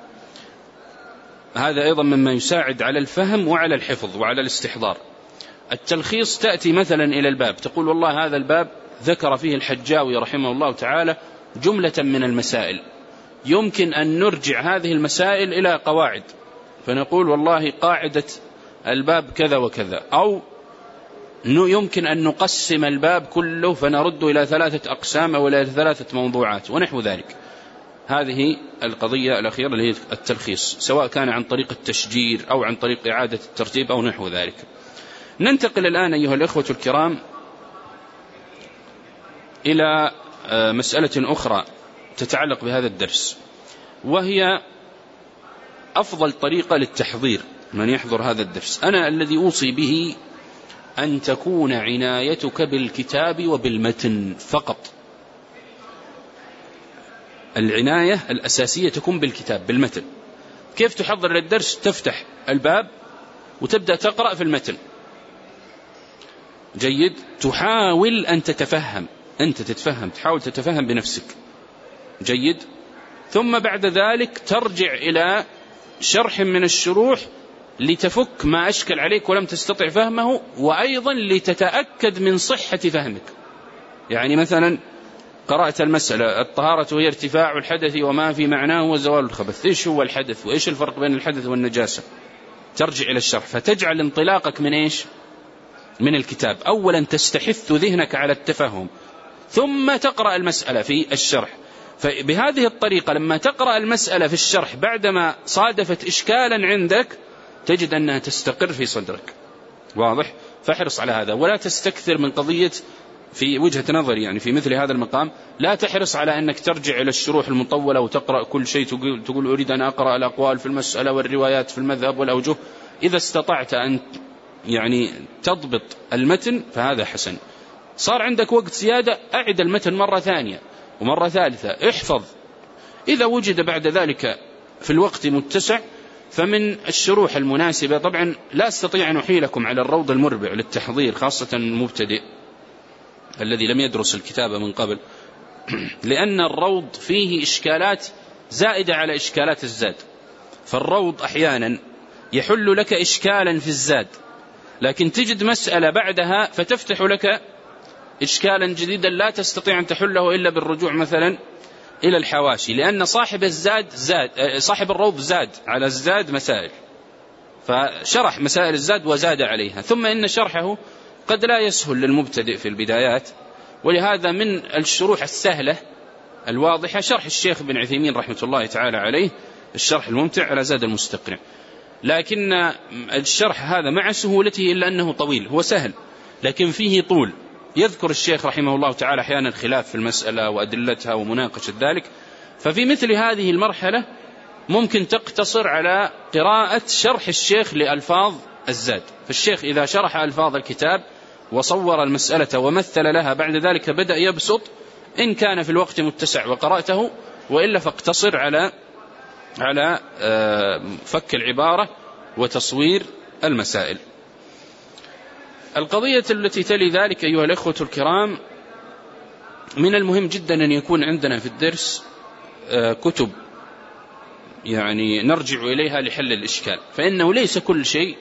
هذا أيضا مما يساعد على الفهم وعلى الحفظ وعلى الاستحضار. التلخيص تأتي مثلا إلى الباب تقول والله هذا الباب ذكر فيه الحجاوي رحمه الله تعالى جملة من المسائل، يمكن أن نرجع هذه المسائل إلى قواعد، فنقول والله قاعدة الباب كذا وكذا، أو يمكن أن نقسم الباب كله فنرد إلى ثلاثة أقسام أو إلى ثلاثة موضوعات ونحو ذلك. هذه القضية الأخيرة اللي هي التلخيص، سواء كان عن طريق التشجير أو عن طريق إعادة الترتيب أو نحو ذلك. ننتقل الآن أيها الإخوة الكرام إلى مسألة أخرى تتعلق بهذا الدرس، وهي أفضل طريقة للتحضير من يحضر هذا الدرس. أنا الذي أوصي به أن تكون عنايتك بالكتاب وبالمتن فقط. العناية الأساسية تكون بالكتاب بالمتن. كيف تحضر للدرس؟ تفتح الباب وتبدأ تقرأ في المتن. جيد. تحاول أن تتفهم، أنت تتفهم، تحاول تتفهم بنفسك. جيد. ثم بعد ذلك ترجع إلى شرح من الشروح لتفك ما أشكل عليك ولم تستطع فهمه، وأيضا لتتأكد من صحة فهمك. يعني مثلا قرأت المسألة الطهارة هي ارتفاع الحدث وما في معناه وزوال الخبث، إيش هو الحدث وإيش الفرق بين الحدث والنجاسة؟ ترجع إلى الشرح فتجعل انطلاقك من إيش؟ من الكتاب. أولا تستحث ذهنك على التفهم، ثم تقرأ المسألة في الشرح. فبهذه الطريقة لما تقرأ المسألة في الشرح بعدما صادفت إشكالا عندك تجد أنها تستقر في صدرك. واضح؟ فاحرص على هذا، ولا تستكثر من قضية في وجهة نظري يعني في مثل هذا المقام. لا تحرص على أنك ترجع إلى الشروح المطولة وتقرأ كل شيء، تقول, تقول أريد أن أقرأ الأقوال في المسألة والروايات في المذهب والأوجه. إذا استطعت أن يعني تضبط المتن فهذا حسن. صار عندك وقت زيادة، أعد المتن مرة ثانية ومرة ثالثة، احفظ. إذا وجد بعد ذلك في الوقت متسع فمن الشروح المناسبة. طبعا لا أستطيع أن أحيلكم على الروض المربع للتحضير خاصة المبتدئ الذي لم يدرس الكتابة من قبل، لأن الروض فيه إشكالات زائدة على إشكالات الزاد. فالروض أحيانا يحل لك إشكالا في الزاد، لكن تجد مسألة بعدها فتفتح لك إشكالا جديدا لا تستطيع أن تحله إلا بالرجوع مثلا إلى الحواشي، لأن صاحب الزاد زاد صاحب الروض زاد على الزاد مسائل، فشرح مسائل الزاد وزاد عليها. ثم إن شرحه قد لا يسهل للمبتدئ في البدايات، ولهذا من الشروح السهلة الواضحة شرح الشيخ بن عثيمين رحمة الله تعالى عليه، الشرح الممتع على زاد المستقنع. لكن الشرح هذا مع سهولته إلا أنه طويل، هو سهل لكن فيه طول. يذكر الشيخ رحمه الله تعالى أحيانا الخلاف في المسألة وأدلتها ومناقشة ذلك. ففي مثل هذه المرحلة ممكن تقتصر على قراءة شرح الشيخ لألفاظ الزاد. فالشيخ إذا شرح ألفاظ الكتاب وصور المسألة ومثل لها بعد ذلك بدأ يبسط، إن كان في الوقت متسع وقرأته، وإلا فاقتصر على على فك العبارة وتصوير المسائل. القضية التي تلي ذلك أيها الأخوة الكرام، من المهم جدا أن يكون عندنا في الدرس كتب يعني نرجع إليها لحل الإشكال. فإنه ليس كل شيء،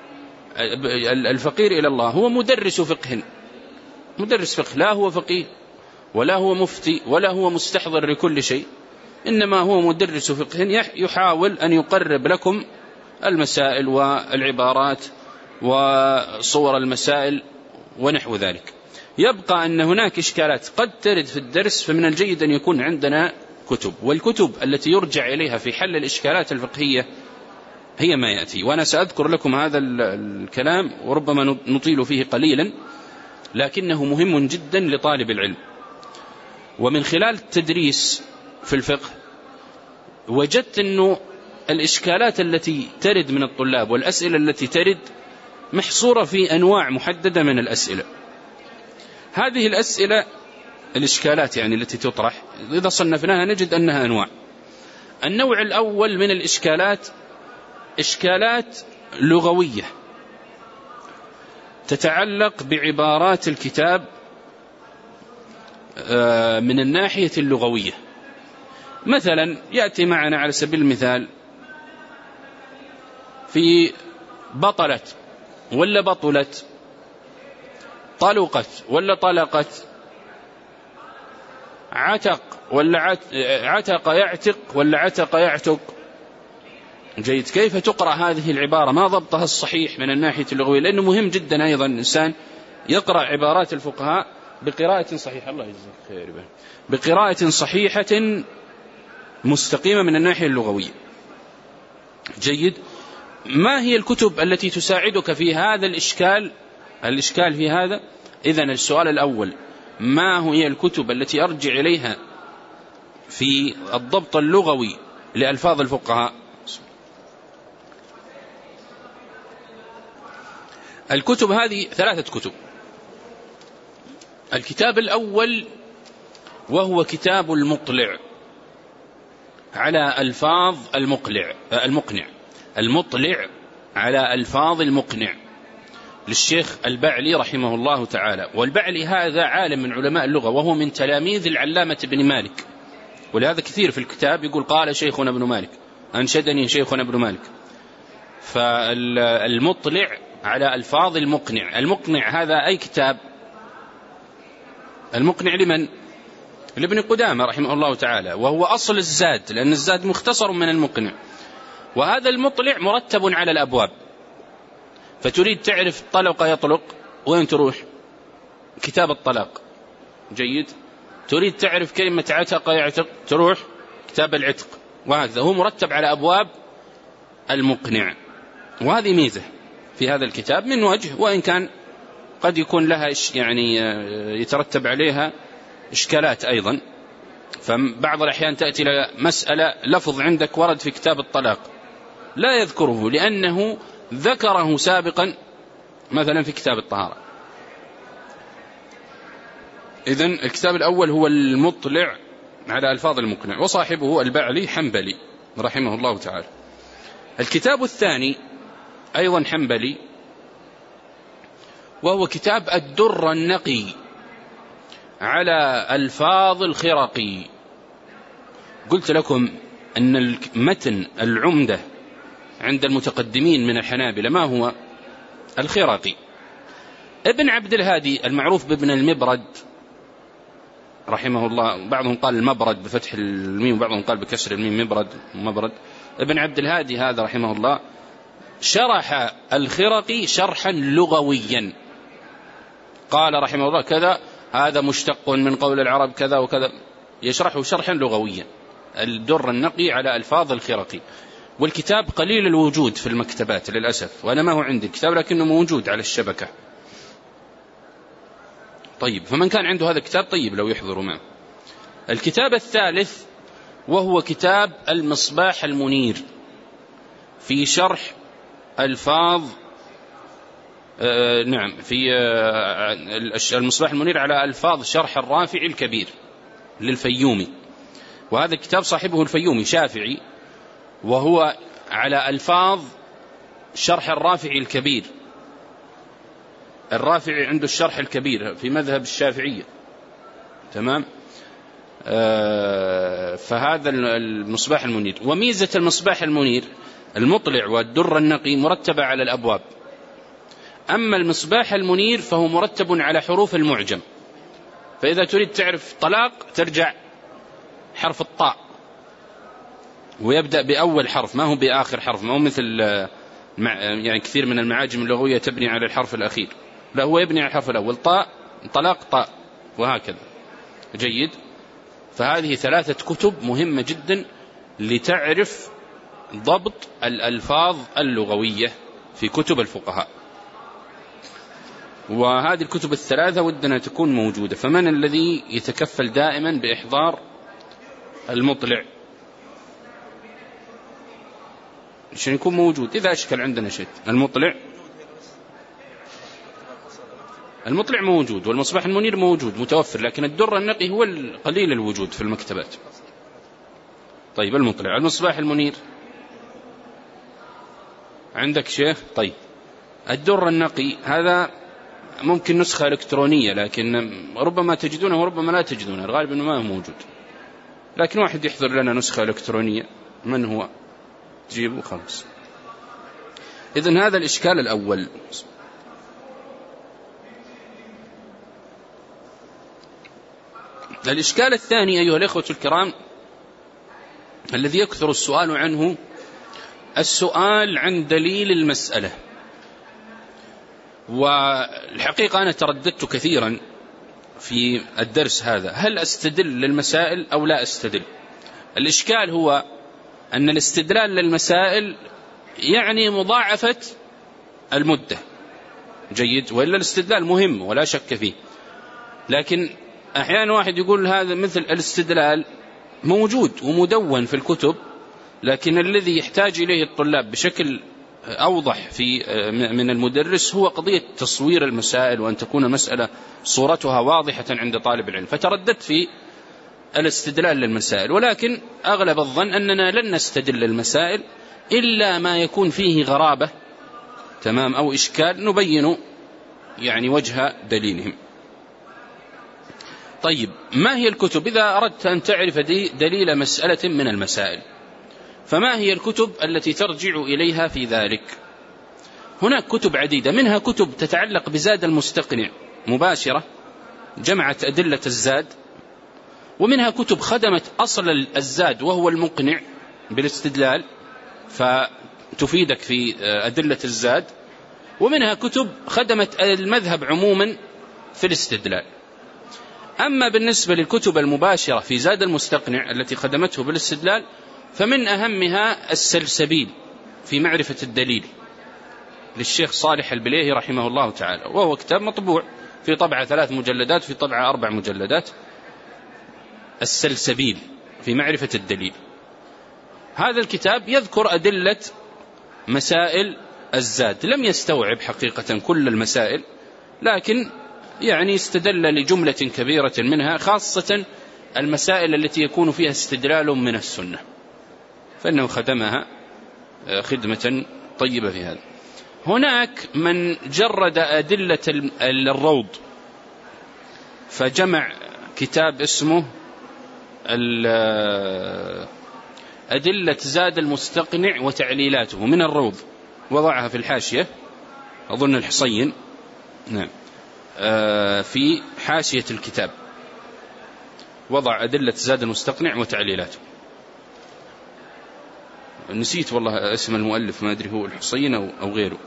الفقير إلى الله هو مدرس فقه، مدرس فقه، لا هو فقيه ولا هو مفتي ولا هو مستحضر لكل شيء، إنما هو مدرس فقه يحاول أن يقرب لكم المسائل والعبارات وصور المسائل ونحو ذلك. يبقى أن هناك إشكالات قد ترد في الدرس، فمن الجيد أن يكون عندنا كتب، والكتب التي يرجع إليها في حل الإشكالات الفقهية هي ما يأتي. وأنا سأذكر لكم هذا الكلام وربما نطيل فيه قليلا، لكنه مهم جدا لطالب العلم. ومن خلال التدريس في الفقه وجدت أنه الإشكالات التي ترد من الطلاب والأسئلة التي ترد محصورة في أنواع محددة من الأسئلة. هذه الأسئلة الإشكالات يعني التي تطرح إذا صنفناها نجد أنها أنواع. النوع الأول من الإشكالات إشكالات لغوية تتعلق بعبارات الكتاب من الناحية اللغوية. مثلا يأتي معنا على سبيل المثال في بطلت ولا بطلت، طلقت ولا طلقت، عتق ولا عتق يعتق ولا عتق يعتق. جيد. كيف تقرأ هذه العبارة؟ ما ضبطها الصحيح من الناحية اللغوية؟ لأنه مهم جدا أيضا الإنسان يقرأ عبارات الفقهاء بقراءة صحيحة، الله يجزاك خير، بقراءة صحيحة مستقيمة من الناحية اللغوية. جيد. ما هي الكتب التي تساعدك في هذا الإشكال الإشكال في هذا؟ إذن السؤال الأول، ما هي الكتب التي أرجع إليها في الضبط اللغوي لألفاظ الفقهاء؟ الكتب هذه ثلاثة كتب. الكتاب الأول وهو كتاب المطلع على ألفاظ المقلع المقنع المطلع على ألفاظ المقنع للشيخ البعلي رحمه الله تعالى. والبعلي هذا عالم من علماء اللغة، وهو من تلاميذ العلامة ابن مالك، ولهذا كثير في الكتاب يقول قال شيخنا ابن مالك، أنشدني شيخنا ابن مالك. فالمطلع على ألفاظ المقنع، المقنع هذا أي كتاب؟ المقنع لمن؟ لابن قدامة رحمه الله تعالى، وهو أصل الزاد، لأن الزاد مختصر من المقنع. وهذا المطلع مرتب على الأبواب، فتريد تعرف طلق يطلق، وين تروح؟ كتاب الطلاق. جيد. تريد تعرف كلمة عتق يعتق، تروح كتاب العتق، وهكذا. هو مرتب على أبواب المقنع، وهذه ميزة في هذا الكتاب من وجه، وإن كان قد يكون لها يعني يترتب عليها إشكالات أيضا. فبعض الأحيان تأتي مسألة لفظ عندك ورد في كتاب الطلاق لا يذكره لأنه ذكره سابقا مثلا في كتاب الطهارة. إذن الكتاب الأول هو المطلع على ألفاظ المقنع، وصاحبه البعلي حنبلي رحمه الله تعالى. الكتاب الثاني أيضا حنبلي، وهو كتاب الدر النقي على ألفاظ الخرقي. قلت لكم أن المتن العمدة عند المتقدمين من الحنابلة ما هو؟ الخرقي. ابن عبد الهادي المعروف بابن المبرد رحمه الله، بعضهم قال المبرد بفتح الميم وبعضهم قال بكسر الميم، مبرد مبرد. ابن عبد الهادي هذا رحمه الله شرح الخرقي شرحا لغويا، قال رحمه الله كذا هذا مشتق من قول العرب كذا وكذا، يشرحه شرحا لغويا. الدر النقي على ألفاظ الخرقي. والكتاب قليل الوجود في المكتبات للأسف، وأنا ما هو عندي الكتاب لكنه موجود على الشبكة. طيب، فمن كان عنده هذا الكتاب طيب لو يحضر معه. الكتاب الثالث وهو كتاب المصباح المنير في شرح ألفاظ آه نعم في آه المصباح المنير على ألفاظ شرح الرافع الكبير للفيومي. وهذا الكتاب صاحبه الفيومي شافعي، وهو على ألفاظ شرح الرافع الكبير. الرافع عنده الشرح الكبير في مذهب الشافعية، تمام. آه فهذا المصباح المنير. وميزة المصباح المنير المطلع والدر النقي مرتبة على الأبواب، أما المصباح المنير فهو مرتب على حروف المعجم. فإذا تريد تعرف طلاق ترجع حرف الطاء، ويبدأ بأول حرف ما هو بآخر حرف، ما هو مثل يعني كثير من المعاجم اللغوية تبني على الحرف الأخير، لا هو يبني على الحرف الأول، طاء طلاق طاء وهكذا. جيد. فهذه ثلاثة كتب مهمة جدا لتعرف ضبط الألفاظ اللغوية في كتب الفقهاء. وهذه الكتب الثلاثة ودنا تكون موجودة. فمن الذي يتكفل دائما بإحضار المطلع عشان يكون موجود إذا أشكل عندنا شيء؟ المطلع المطلع موجود، والمصباح المنير موجود متوفر، لكن الدر النقي هو قليل الوجود في المكتبات. طيب، المطلع المصباح المنير عندك شيخ؟ طيب، الدر النقي هذا ممكن نسخة إلكترونية، لكن ربما تجدونه وربما لا تجدونه، الغالب أنه ما هو موجود، لكن واحد يحضر لنا نسخة إلكترونية. من هو؟ تجيبه خلاص. إذن هذا الإشكال الأول. الإشكال الثاني أيها الإخوة الكرام الذي يكثر السؤال عنه، السؤال عن دليل المسألة. والحقيقة أنا ترددت كثيرا في الدرس هذا، هل أستدل للمسائل أو لا أستدل؟ الإشكال هو أن الاستدلال للمسائل يعني مضاعفة المدة. جيد. وإلا الاستدلال مهم ولا شك فيه، لكن أحيانا واحد يقول هذا مثل الاستدلال موجود ومدون في الكتب، لكن الذي يحتاج إليه الطلاب بشكل أوضح في من المدرس هو قضية تصوير المسائل، وأن تكون المسألة صورتها واضحة عند طالب العلم. فترددت في الاستدلال للمسائل، ولكن أغلب الظن أننا لن نستدل المسائل إلا ما يكون فيه غرابة تمام أو إشكال نبين يعني وجه دليلهم. طيب، ما هي الكتب؟ إذا أردت أن تعرف دليل مسألة من المسائل، فما هي الكتب التي ترجع إليها في ذلك؟ هناك كتب عديدة، منها كتب تتعلق بزاد المستقنع مباشرة، جمعت أدلة الزاد، ومنها كتب خدمت أصل الزاد وهو المقنع بالاستدلال فتفيدك في أدلة الزاد، ومنها كتب خدمت المذهب عموما في الاستدلال. أما بالنسبة للكتب المباشرة في زاد المستقنع التي خدمته بالاستدلال، فمن أهمها السلسبيل في معرفة الدليل للشيخ صالح البليهي رحمه الله تعالى، وهو كتاب مطبوع في طبعة ثلاث مجلدات في طبعة أربع مجلدات، السلسبيل في معرفة الدليل. هذا الكتاب يذكر أدلة مسائل الزاد، لم يستوعب حقيقة كل المسائل، لكن يعني استدل لجملة كبيرة منها، خاصة المسائل التي يكون فيها استدلال من السنة، فإنه خدمها خدمة طيبة في هذا. هناك من جرد أدلة الروض فجمع كتاب اسمه أدلة زاد المستقنع وتعليلاته من الروض، وضعها في الحاشية، أظن الحصين، نعم، في حاشية الكتاب وضع أدلة زاد المستقنع وتعليلاته. نسيت والله اسم المؤلف، ما أدري هو الحصين أو غيره.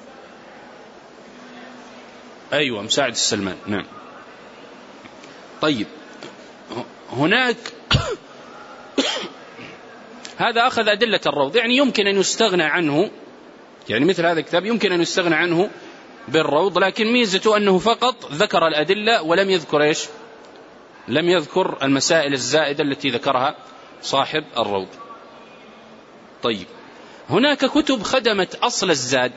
أيوة، مساعد السلمان، نعم. طيب، هناك هذا أخذ أدلة الروض، يعني يمكن أن يستغنى عنه، يعني مثل هذا الكتاب يمكن أن يستغنى عنه بالروض، لكن ميزته أنه فقط ذكر الأدلة ولم يذكر إيش؟ لم يذكر المسائل الزائدة التي ذكرها صاحب الروض. طيب، هناك كتب خدمت أصل الزاد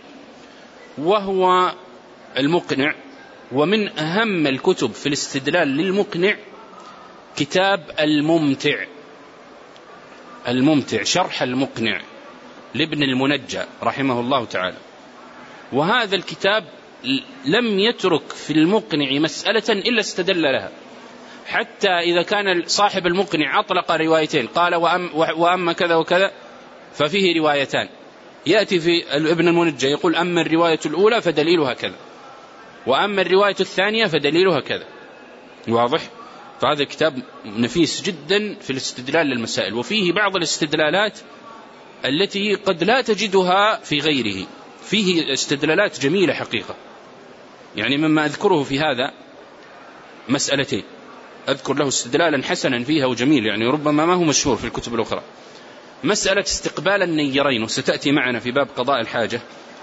وهو المقنع، ومن أهم الكتب في الاستدلال للمقنع كتاب الممتع، الممتع شرح المقنع لابن المنجى رحمه الله تعالى. وهذا الكتاب لم يترك في المقنع مسألة إلا استدل لها، حتى إذا كان صاحب المقنع أطلق روايتين، قال وأم وأما كذا وكذا، ففيه روايتان، يأتي في ابن المنجى يقول أما الرواية الأولى فدليلها كذا، وأما الرواية الثانية فدليلها كذا. واضح؟ فهذا الكتاب نفيس جدا في الاستدلال للمسائل، وفيه بعض الاستدلالات التي قد لا تجدها في غيره، فيه استدلالات جميلة حقيقة. يعني مما أذكره في هذا مسألتين، أذكر له استدلالا حسنا فيها وجميل، يعني ربما ما هو مشهور في الكتب الأخرى. مسألة استقبال النيرين، وستأتي معنا في باب قضاء الحاجة،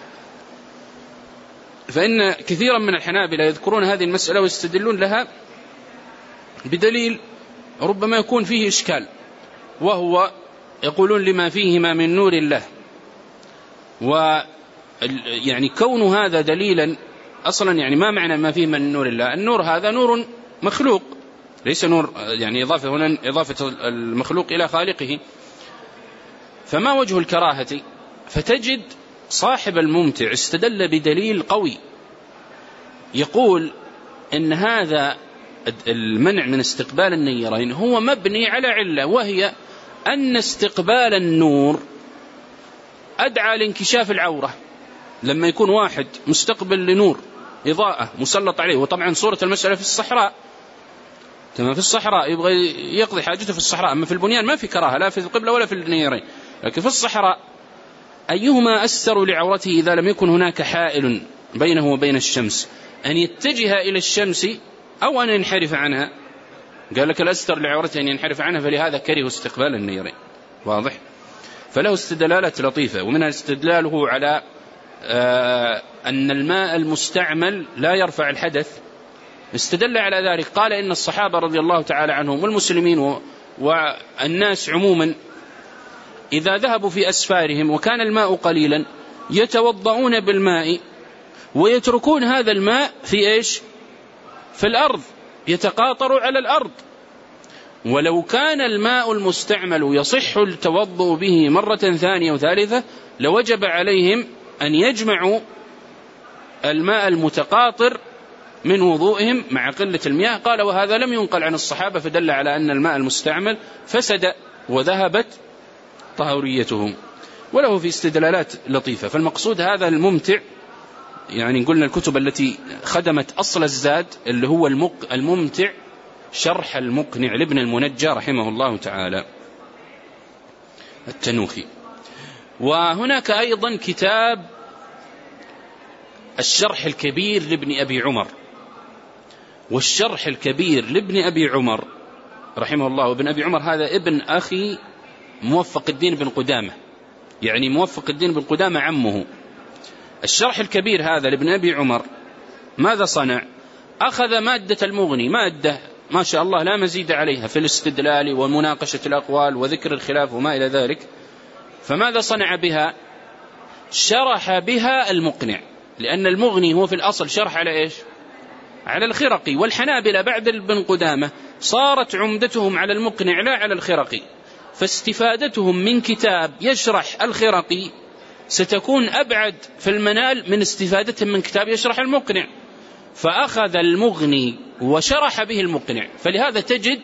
فإن كثيرا من الحنابلة يذكرون هذه المسألة ويستدلون لها بدليل ربما يكون فيه إشكال، وهو يقولون لما فيهما من نور الله، ويعني كون هذا دليلا أصلا، يعني ما معنى ما فيه من نور الله؟ النور هذا نور مخلوق، ليس نور يعني إضافة هنا إضافة المخلوق إلى خالقه، فما وجه الكراهة؟ فتجد صاحب الممتع استدل بدليل قوي يقول إن هذا المنع من استقبال النيرين هو مبني على علة، وهي أن استقبال النور أدعى لانكشاف العورة. لما يكون واحد مستقبل لنور إضاءة مسلط عليه، وطبعا صورة المسألة في الصحراء، تمام، في الصحراء يبغى يقضي حاجته في الصحراء، أما في البنيان ما في كراهة لا في القبلة ولا في النيرين، لكن في الصحراء أيهما أستر لعورته إذا لم يكن هناك حائل بينه وبين الشمس، أن يتجه إلى الشمس أو أن ينحرف عنها؟ قال لك الأستر لعورته أن ينحرف عنها، فلهذا كره استقبال النيرين. واضح؟ فله استدلالات لطيفة، ومنها استدلاله على آه أن الماء المستعمل لا يرفع الحدث، استدل على ذلك، قال إن الصحابة رضي الله تعالى عنهم والمسلمين والناس عموما إذا ذهبوا في أسفارهم وكان الماء قليلا يتوضؤون بالماء ويتركون هذا الماء في إيش؟ في الأرض، يتقاطر على الأرض. ولو كان الماء المستعمل يصح التوضؤ به مرة ثانية وثالثة لوجب عليهم أن يجمعوا الماء المتقاطر من وضوئهم مع قلة المياه. قال وهذا لم ينقل عن الصحابة، فدل على أن الماء المستعمل فسد وذهبت طهوريته، وله في استدلالات لطيفة. فالمقصود هذا الممتع، يعني قلنا الكتب التي خدمت أصل الزاد اللي هو الممتع شرح المقنع لابن المنجى رحمه الله تعالى التنوخي. وهناك أيضا كتاب الشرح الكبير لابن أبي عمر، والشرح الكبير لابن أبي عمر رحمه الله. وابن أبي عمر هذا ابن أخي موفق الدين بن قدامة، يعني موفق الدين بن قدامة عمه. الشرح الكبير هذا لابن أبي عمر ماذا صنع؟ أخذ مادة المغني، مادة ما شاء الله لا مزيد عليها في الاستدلال ومناقشة الأقوال وذكر الخلاف وما إلى ذلك، فماذا صنع بها؟ شرح بها المقنع، لأن المغني هو في الأصل شرح على إيش؟ على الخرقي. والحنابلة بعد ابن قدامة صارت عمدتهم على المقنع لا على الخرقي، فاستفادتهم من كتاب يشرح الخرقي ستكون أبعد في المنال من استفادتهم من كتاب يشرح المقنع. فأخذ المغني وشرح به المقنع، فلهذا تجد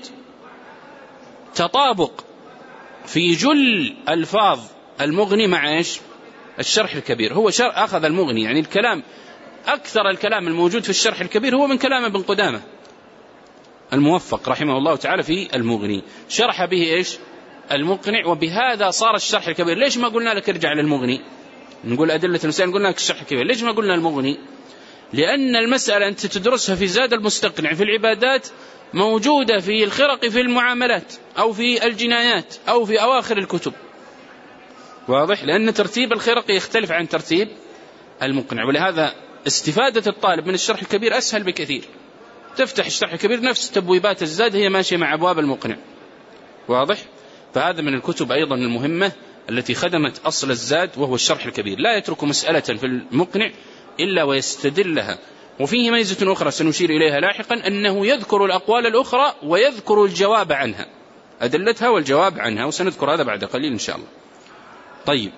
تطابق في جل ألفاظ المغني مع إيش؟ الشرح الكبير. هو أخذ المغني، يعني الكلام أكثر الكلام الموجود في الشرح الكبير هو من كلام ابن قدامة الموفق رحمه الله تعالى في المغني، شرح به إيش؟ المقنع. وبهذا صار الشرح الكبير. ليش ما قلنا لك ارجع للمغني؟ نقول أدلة المسائل قلنا لك الشرح الكبير، ليش ما قلنا المغني؟ لأن المسألة أنت تدرسها في زاد المستقنع في العبادات موجودة في الخرق في المعاملات أو في الجنايات أو في أواخر الكتب، واضح؟ لأن ترتيب الخرق يختلف عن ترتيب المقنع. ولهذا استفادة الطالب من الشرح الكبير أسهل بكثير. تفتح الشرح الكبير نفس تبويبات الزاد هي ماشية مع أبواب المقنع، واضح؟ فهذا من الكتب أيضا المهمة التي خدمت أصل الزاد، وهو الشرح الكبير. لا يترك مسألة في المقنع إلا ويستدلها. وفيه ميزة أخرى سنشير إليها لاحقا، أنه يذكر الأقوال الأخرى ويذكر الجواب عنها، أدلتها والجواب عنها، وسنذكر هذا بعد قليل إن شاء الله. طيب،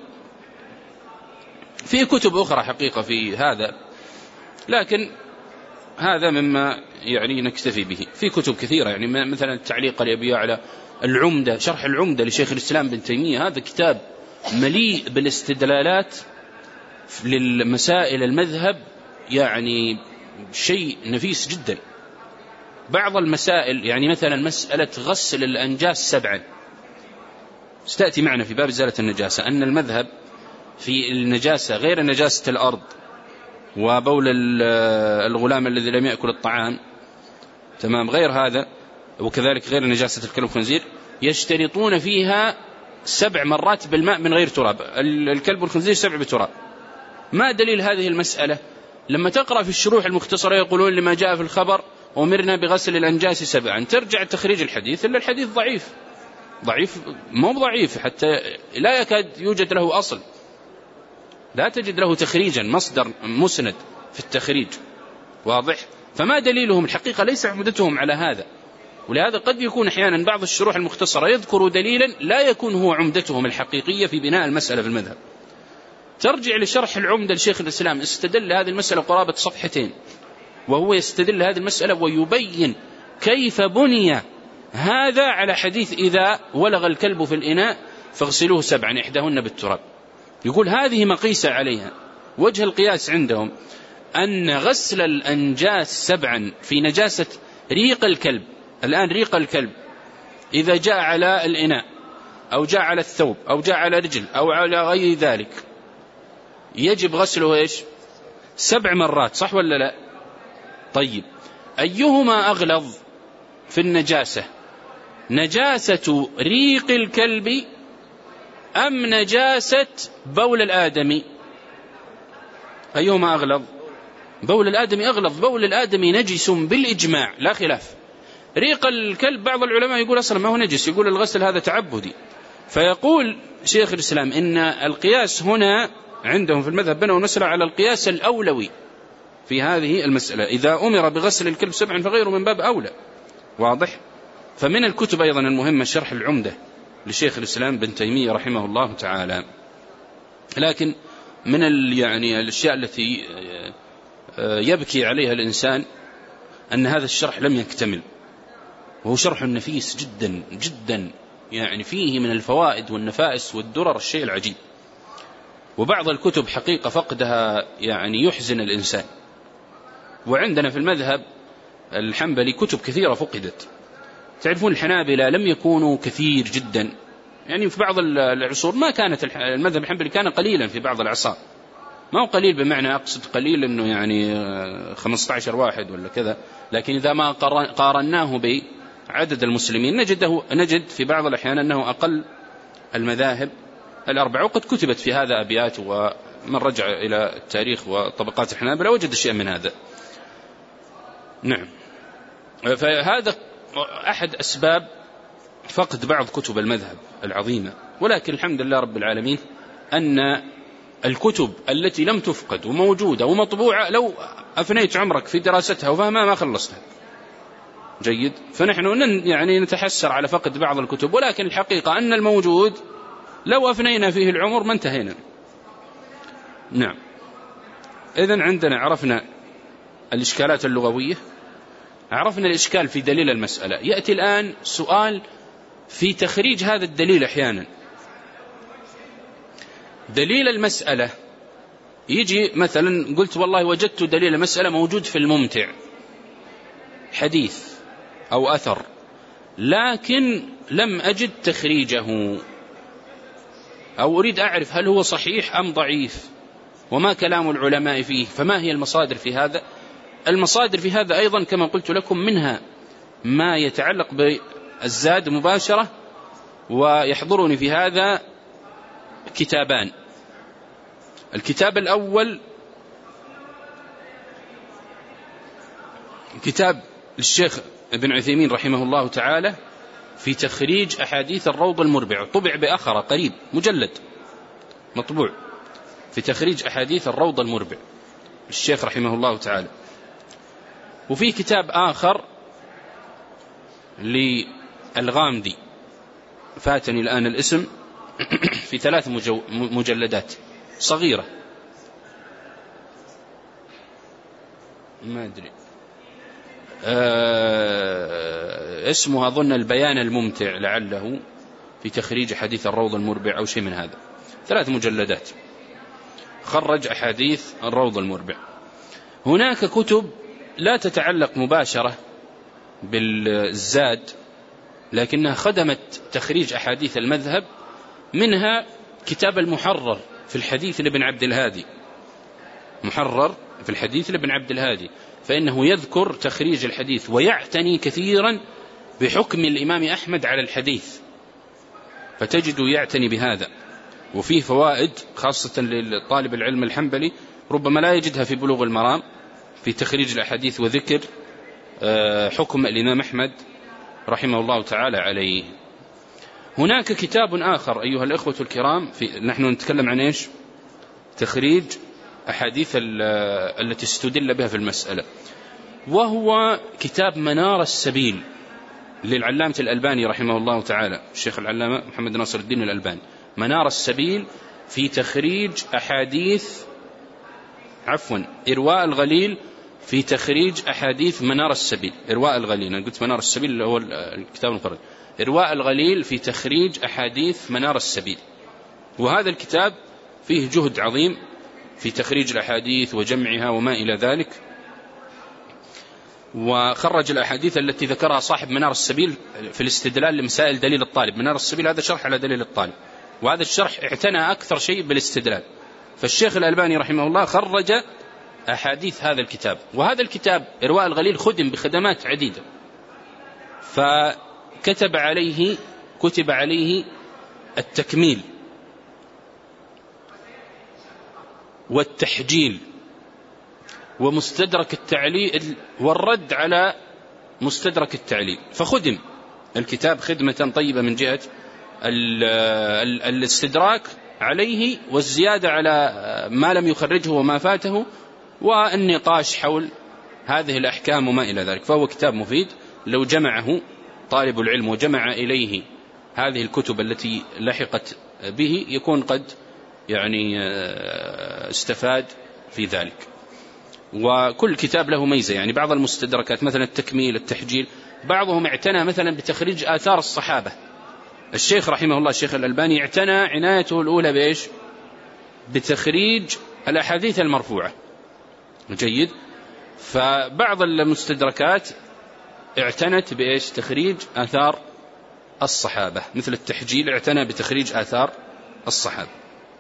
في كتب أخرى حقيقة في هذا، لكن هذا مما يعني نكتفي به. في كتب كثيرة، يعني مثلا التعليق الأبي على العمدة، شرح العمدة لشيخ الإسلام بن تيمية، هذا كتاب مليء بالاستدلالات للمسائل المذهب، يعني شيء نفيس جدا. بعض المسائل، يعني مثلا مسألة غسل الأنجاس سبعا، ستأتي معنا في باب إزالة النجاسة أن المذهب في النجاسة غير نجاسة الأرض وبول الغلام الذي لم يأكل الطعام، تمام، غير هذا، وكذلك غير نجاسة الكلب والخنزير، يشترطون فيها سبع مرات بالماء من غير تراب. الكلب والخنزير سبع بتراب. ما دليل هذه المسألة؟ لما تقرأ في الشروح المختصرة يقولون لما جاء في الخبر أمرنا بغسل الأنجاس سبعا، ترجع تخريج الحديث إلا الحديث ضعيف، ضعيف مو ضعيف، حتى لا يكاد يوجد له أصل، لا تجد له تخريجا مصدر مسند في التخريج، واضح؟ فما دليلهم؟ الحقيقة ليس عمدتهم على هذا. ولهذا قد يكون أحيانا بعض الشروح المختصرة يذكر دليلا لا يكون هو عمدتهم الحقيقية في بناء المسألة في المذهب. ترجع لشرح العمدة لشيخ الإسلام، استدل هذه المسألة قرابة صفحتين، وهو يستدل هذه المسألة ويبين كيف بني هذا على حديث إذا ولغ الكلب في الإناء فاغسلوه سبعا إحداهن بالتراب. يقول هذه مقيسة عليها. وجه القياس عندهم أن غسل الأنجاس سبعا في نجاسة ريق الكلب، الآن ريق الكلب إذا جاء على الإناء أو جاء على الثوب أو جاء على رجل أو على غير ذلك يجب غسله إيش؟ سبع مرات، صح ولا لا؟ طيب، أيهما أغلظ في النجاسة؟ نجاسة ريق الكلب أم نجاسة بول الآدمي؟ أيهما أغلظ؟ بول الآدمي أغلظ. بول الآدمي نجس بالإجماع لا خلاف. ريق الكلب بعض العلماء يقول أصلا ما هو نجس، يقول الغسل هذا تعبدي. فيقول شيخ الإسلام إن القياس هنا عندهم في المذهب بنوا المسألة على القياس الأولوي في هذه المسألة. إذا أمر بغسل الكلب سبعا فغيره من باب أولى. واضح؟ فمن الكتب أيضا المهمة شرح العمدة لشيخ الإسلام بن تيمية رحمه الله تعالى. لكن من يعني الأشياء التي يبكي عليها الإنسان أن هذا الشرح لم يكتمل، وهو شرح نفيس جدا جدا، يعني فيه من الفوائد والنفائس والدرر الشيء العجيب. وبعض الكتب حقيقة فقدها يعني يحزن الإنسان. وعندنا في المذهب الحنبلي كتب كثيرة فقدت. تعرفون الحنابلة لم يكونوا كثير جدا، يعني في بعض العصور ما كانت المذهب الحنبلي كان قليلا في بعض الأعصار، ما هو قليل بمعنى أقصد قليل أنه يعني خمسة عشر واحد ولا كذا، لكن إذا ما قارناه بعدد المسلمين نجده نجد في بعض الأحيان أنه أقل المذاهب الأربعة. وقد كتبت في هذا أبيات، ومن رجع إلى التاريخ وطبقات الحنابلة وجد شيئا من هذا. نعم، فهذا أحد أسباب فقد بعض كتب المذهب العظيمة. ولكن الحمد لله رب العالمين أن الكتب التي لم تفقد وموجودة ومطبوعة لو أفنيت عمرك في دراستها وفهمها ما خلصتها. جيد، فنحن يعني نتحسر على فقد بعض الكتب، ولكن الحقيقة أن الموجود لو أفنينا فيه العمر ما انتهينا. نعم، إذن عندنا عرفنا الإشكالات اللغوية، عرفنا الإشكال في دليل المسألة. يأتي الآن سؤال في تخريج هذا الدليل. أحيانا دليل المسألة يجي مثلا قلت والله وجدت دليل المسألة موجود في الممتع، حديث أو أثر، لكن لم أجد تخريجه، أو أريد أعرف هل هو صحيح أم ضعيف وما كلام العلماء فيه. فما هي المصادر في هذا؟ المصادر في هذا أيضا كما قلت لكم منها ما يتعلق بالزاد مباشرة، ويحضرني في هذا كتابان. الكتاب الأول كتاب الشيخ ابن عثيمين رحمه الله تعالى في تخريج أحاديث الروض المربع، طبع بأخرى قريب مجلد مطبوع في تخريج أحاديث الروض المربع الشيخ رحمه الله تعالى. وفي كتاب آخر للغامدي فاتني الآن الاسم في ثلاث مجلدات صغيرة ما أدري أه اسمها أظن البيان الممتع لعله في تخريج حديث الروض المربع أو شيء من هذا. ثلاث مجلدات خرج أحاديث الروض المربع. هناك كتب لا تتعلق مباشرة بالزاد لكنها خدمت تخريج أحاديث المذهب، منها كتاب المحرر في الحديث لابن عبد الهادي، محرر في الحديث لابن عبد الهادي، فإنه يذكر تخريج الحديث ويعتني كثيرا بحكم الإمام أحمد على الحديث، فتجد يعتني بهذا. وفيه فوائد خاصة للطالب العلم الحنبلي ربما لا يجدها في بلوغ المرام في تخريج الأحاديث وذكر حكم الإمام أحمد رحمه الله تعالى عليه. هناك كتاب آخر أيها الأخوة الكرام، في نحن نتكلم عن إيش؟ تخريج أحاديث التي استدل بها في المسألة، وهو كتاب منار السبيل للعلامة الألباني رحمه الله تعالى، الشيخ العلامة محمد ناصر الدين الألباني. منار السبيل في تخريج أحاديث عفوا إرواء الغليل في تخريج أحاديث منار السبيل. إرواء الغليل، أنا قلت منار السبيل اللي هو الكتاب المقرر، إرواء الغليل في تخريج أحاديث منار السبيل. وهذا الكتاب فيه جهد عظيم في تخريج الأحاديث وجمعها وما إلى ذلك، وخرج الأحاديث التي ذكرها صاحب منار السبيل في الاستدلال لمسائل دليل الطالب. منار السبيل هذا شرح على دليل الطالب، وهذا الشرح اعتنى أكثر شيء بالاستدلال. فالشيخ الألباني رحمه الله خرج أحاديث هذا الكتاب، وهذا الكتاب إرواء الغليل خدم بخدمات عديدة، فكتب عليه كتب عليه التكميل والتحجيل ومستدرك التعليل والرد على مستدرك التعليل، فخدم الكتاب خدمة طيبة من جهة ال ال الاستدراك عليه والزيادة على ما لم يخرجه وما فاته، والنقاش حول هذه الأحكام وما إلى ذلك. فهو كتاب مفيد لو جمعه طالب العلم وجمع إليه هذه الكتب التي لحقت به يكون قد يعني استفاد في ذلك. وكل كتاب له ميزة، يعني بعض المستدركات مثلا التكميل التحجيل بعضهم اعتنى مثلا بتخريج آثار الصحابة. الشيخ رحمه الله الشيخ الألباني اعتنى عنايته الأولى بإيش؟ بتخريج الأحاديث المرفوعة. جيد. فبعض المستدركات اعتنت بإيش؟ تخريج آثار الصحابة، مثل التحجيل اعتنى بتخريج آثار الصحابة.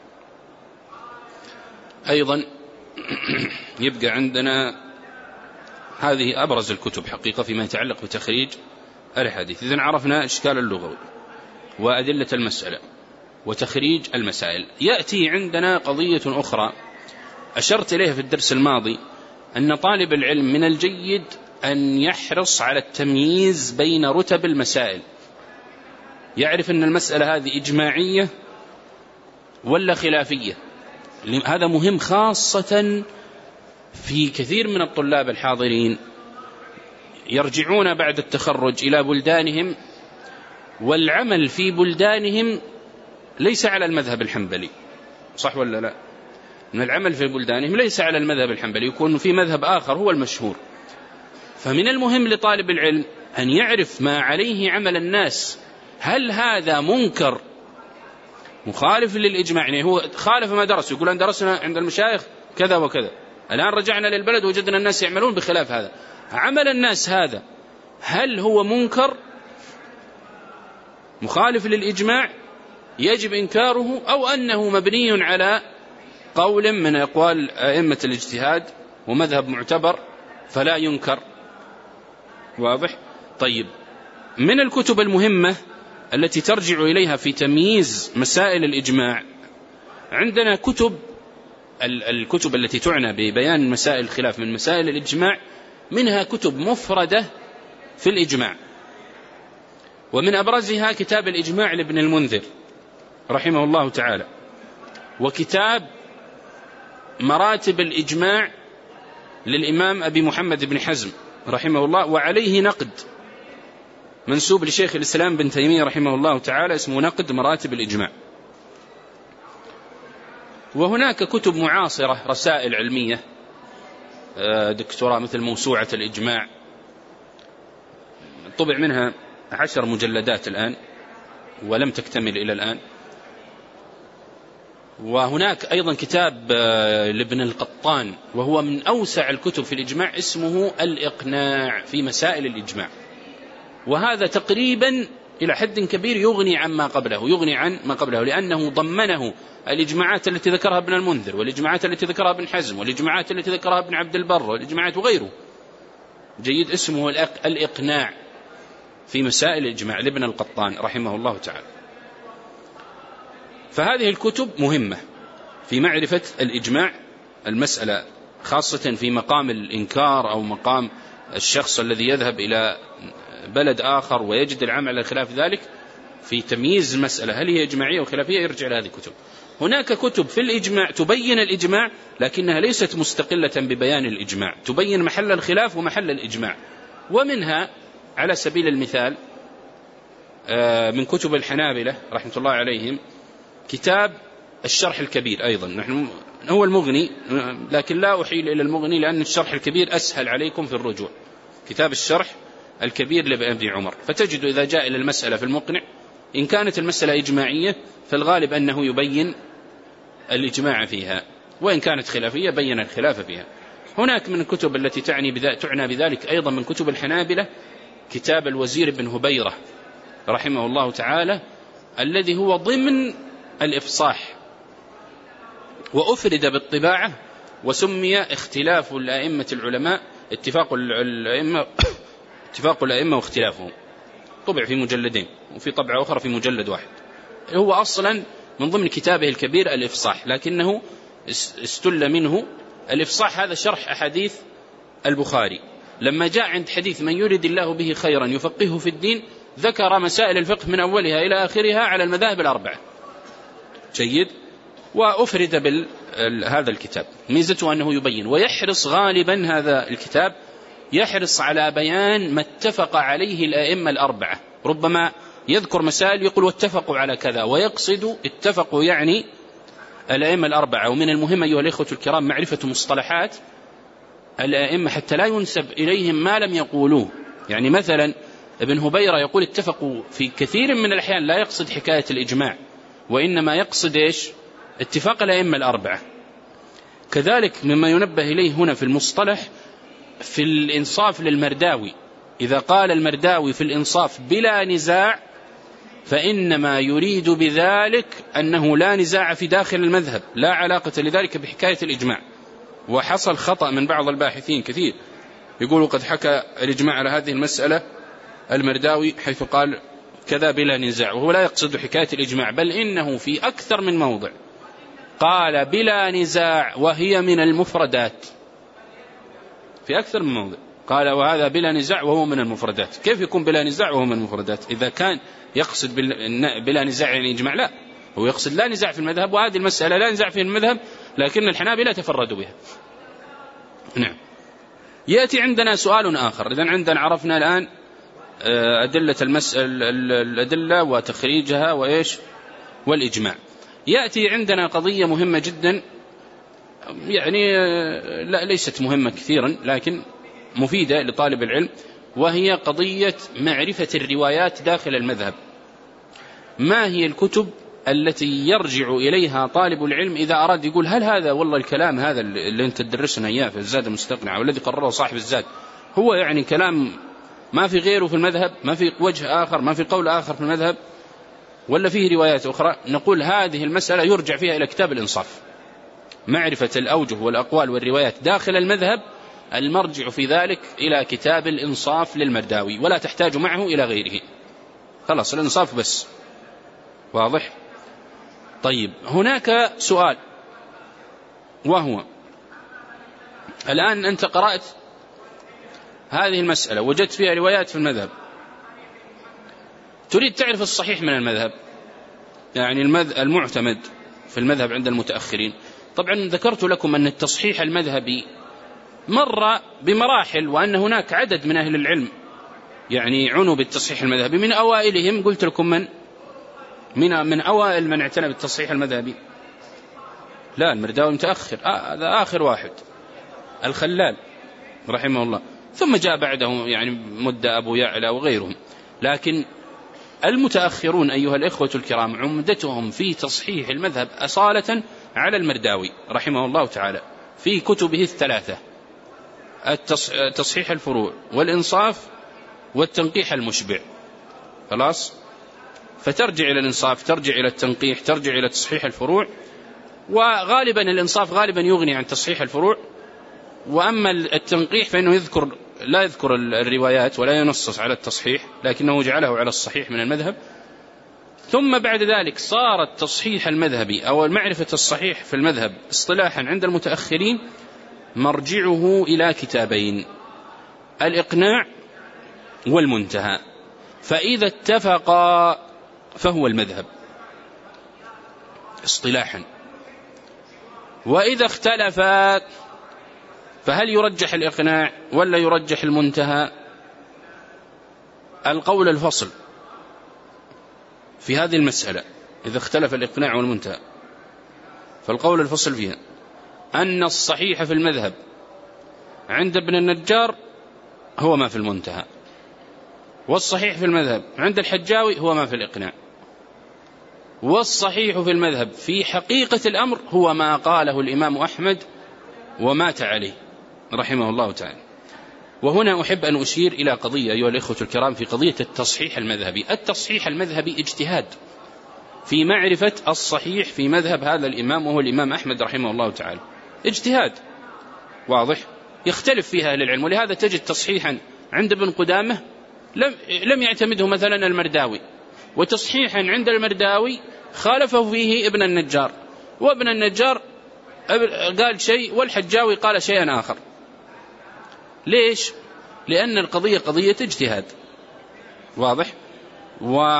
أيضا يبقى عندنا هذه أبرز الكتب حقيقة فيما يتعلق بتخريج الحديث. إذن عرفنا إشكال اللغوي وأدلة المسألة وتخريج المسائل. يأتي عندنا قضية أخرى أشرت إليها في الدرس الماضي، أن طالب العلم من الجيد أن يحرص على التمييز بين رتب المسائل، يعرف أن المسألة هذه إجماعية ولا خلافية. هذا مهم خاصة في كثير من الطلاب الحاضرين يرجعون بعد التخرج إلى بلدانهم، والعمل في بلدانهم ليس على المذهب الحنبلي، صح ولا لا؟ من العمل في بلدانهم ليس على المذهب الحنبلي، يكون في مذهب آخر هو المشهور. فمن المهم لطالب العلم أن يعرف ما عليه عمل الناس، هل هذا منكر مخالف للإجماع؟ يعني هو خالف ما درس، يقول أن درسنا عند المشايخ كذا وكذا، الآن رجعنا للبلد وجدنا الناس يعملون بخلاف هذا. عمل الناس هذا هل هو منكر مخالف للإجماع يجب إنكاره، أو أنه مبني على قول من أقوال أئمة الاجتهاد ومذهب معتبر فلا ينكر؟ واضح؟ طيب، من الكتب المهمة التي ترجع إليها في تمييز مسائل الإجماع عندنا كتب الكتب التي تعنى ببيان مسائل الخلاف من مسائل الإجماع، منها كتب مفردة في الإجماع، ومن أبرزها كتاب الإجماع لابن المنذر رحمه الله تعالى، وكتاب مراتب الإجماع للإمام أبي محمد بن حزم رحمه الله، وعليه نقد منسوب لشيخ الإسلام بن تيمية رحمه الله تعالى اسمه نقد مراتب الإجماع. وهناك كتب معاصرة رسائل علمية دكتوراه مثل موسوعة الإجماع، طبع منها عشر مجلدات الآن ولم تكتمل إلى الآن. وهناك أيضا كتاب لابن القطان وهو من أوسع الكتب في الإجماع اسمه الإقناع في مسائل الإجماع، وهذا تقريبا إلى حد كبير يغني عن ما قبله يغني عن ما قبله لأنه ضمنه الإجماعات التي ذكرها ابن المنذر، والإجماعات التي ذكرها ابن حزم، والإجماعات التي ذكرها ابن عبد البر، والإجماعات وغيره. جيد. اسمه الإقناع في مسائل الإجماع لابن القطان رحمه الله تعالى. فهذه الكتب مهمة في معرفة الإجماع، المسألة خاصة في مقام الإنكار أو مقام الشخص الذي يذهب إلى بلد آخر ويجد العمل على خلاف ذلك، في تمييز المسألة هل هي إجماعية أو خلافية يرجع لهذه الكتب. هناك كتب في الإجماع تبين الإجماع لكنها ليست مستقلة ببيان الإجماع، تبين محل الخلاف ومحل الإجماع. ومنها على سبيل المثال من كتب الحنابلة رحمة الله عليهم كتاب الشرح الكبير، أيضا نحن هو المغني لكن لا أحيل إلى المغني لأن الشرح الكبير أسهل عليكم في الرجوع. كتاب الشرح الكبير لابن عمر، فتجد إذا جاء إلى المسألة في المقنع إن كانت المسألة إجماعية فالغالب أنه يبين الإجماع فيها، وإن كانت خلافية بين الخلاف فيها. هناك من الكتب التي تعني بذلك تعنى بذلك أيضا من كتب الحنابلة كتاب الوزير بن هبيرة رحمه الله تعالى الذي هو ضمن الإفصاح، وأفرد بالطباعة وسمي اختلاف الأئمة العلماء اتفاق الأئمة اتفاق الأئمة واختلافهم، طبع في مجلدين وفي طبعة أخرى في مجلد واحد. هو أصلا من ضمن كتابه الكبير الإفصاح، لكنه استل منه الإفصاح هذا شرح أحاديث البخاري. لما جاء عند حديث من يريد الله به خيرا يفقهه في الدين ذكر مسائل الفقه من أولها إلى آخرها على المذاهب الأربعة. جيد. وأفرد بهذا الكتاب. ميزته أنه يبين، ويحرص غالبا هذا الكتاب يحرص على بيان ما اتفق عليه الأئمة الأربعة. ربما يذكر مسائل يقول واتفقوا على كذا، ويقصد اتفقوا يعني الأئمة الأربعة. ومن المهم أيها الإخوة الكرام معرفة مصطلحات الأئمة حتى لا ينسب إليهم ما لم يقولوه. يعني مثلا ابن هبيرة يقول اتفقوا في كثير من الأحيان، لا يقصد حكاية الإجماع، وإنما يقصد إيش؟ اتفاق الأئمة الأربعة. كذلك مما ينبه إليه هنا في المصطلح في الإنصاف للمرداوي، إذا قال المرداوي في الإنصاف بلا نزاع فإنما يريد بذلك أنه لا نزاع في داخل المذهب، لا علاقة لذلك بحكاية الإجماع. وحصل خطأ من بعض الباحثين كثير، يقولوا قد حكى الإجماع على هذه المسألة المرداوي حيث قال كذا بلا نزاع، وهو لا يقصد حكاية الإجماع، بل إنه في أكثر من موضع قال بلا نزاع وهي من المفردات، في أكثر من موضع قال وهذا بلا نزاع وهو من المفردات. كيف يكون بلا نزاع وهو من المفردات إذا كان يقصد بلا نزاع يعني إجماع؟ لا، هو يقصد لا نزاع في المذهب، وهذه المسألة لا نزاع في المذهب، لكن الحنابلة تفردوا بها. نعم. يأتي عندنا سؤال آخر. إذن عندنا عرفنا الآن أدلة المسألة، الأدلة وتخريجها وإيش والإجماع. يأتي عندنا قضية مهمة جدا، يعني لا ليست مهمة كثيرا لكن مفيدة لطالب العلم، وهي قضية معرفة الروايات داخل المذهب. ما هي الكتب التي يرجع إليها طالب العلم إذا أراد يقول هل هذا والله الكلام هذا اللي أنت تدرسنا إياه في الزاد المستقنع والذي قرره صاحب الزاد هو يعني كلام ما في غيره في المذهب، ما في وجه آخر، ما في قول آخر في المذهب، ولا فيه روايات أخرى؟ نقول هذه المسألة يرجع فيها إلى كتاب الإنصاف. معرفة الأوجه والأقوال والروايات داخل المذهب المرجع في ذلك إلى كتاب الإنصاف للمرداوي، ولا تحتاج معه إلى غيره، خلاص الإنصاف بس. واضح؟ طيب هناك سؤال، وهو الآن أنت قرأت هذه المسألة وجدت فيها روايات في المذهب، تريد تعرف الصحيح من المذهب، يعني المعتمد في المذهب عند المتأخرين. طبعا ذكرت لكم أن التصحيح المذهبي مر بمراحل، وأن هناك عدد من أهل العلم يعني عنوا بالتصحيح المذهبي. من أوائلهم قلت لكم من من, من أوائل من اعتنى بالتصحيح المذهبي؟ لا، المرداوي متأخر، هذا آه آخر واحد، الخلال رحمه الله، ثم جاء بعده يعني مدة أبو يعلى وغيرهم. لكن المتأخرون أيها الإخوة الكرام عمدتهم في تصحيح المذهب أصالة على المرداوي رحمه الله تعالى في كتبه الثلاثة: تصحيح الفروع والإنصاف والتنقيح المشبع. خلاص، فترجع إلى الإنصاف، ترجع إلى التنقيح، ترجع إلى تصحيح الفروع، وغالبا الإنصاف غالبا يغني عن تصحيح الفروع، وأما التنقيح فإنه يذكر لا يذكر الروايات ولا ينصص على التصحيح، لكنه جعله على الصحيح من المذهب. ثم بعد ذلك صار التصحيح المذهبي أو معرفة الصحيح في المذهب اصطلاحا عند المتأخرين مرجعه إلى كتابين: الإقناع والمنتهى. فإذا اتفقا فهو المذهب اصطلاحا، وإذا اختلفا فهل يرجح الإقناع ولا يرجح المنتهى؟ القول الفصل في هذه المسألة إذا اختلف الإقناع والمنتهى، فالقول الفصل فيها أن الصحيح في المذهب عند ابن النجار هو ما في المنتهى، والصحيح في المذهب عند الحجاوي هو ما في الإقناع، والصحيح في المذهب في حقيقة الأمر هو ما قاله الإمام أحمد ومات عليه رحمه الله تعالى. وهنا أحب أن أشير إلى قضية أيها الإخوة الكرام في قضية التصحيح المذهبي. التصحيح المذهبي اجتهاد في معرفة الصحيح في مذهب هذا الإمام وهو الإمام أحمد رحمه الله تعالى، اجتهاد واضح يختلف فيها أهل العلم. ولهذا تجد تصحيحا عند ابن قدامة لم, لم يعتمده مثلا المرداوي، وتصحيحا عند المرداوي خالفه فيه ابن النجار، وابن النجار قال شيء والحجاوي قال شيئا آخر. ليش؟ لأن القضية قضية اجتهاد واضح.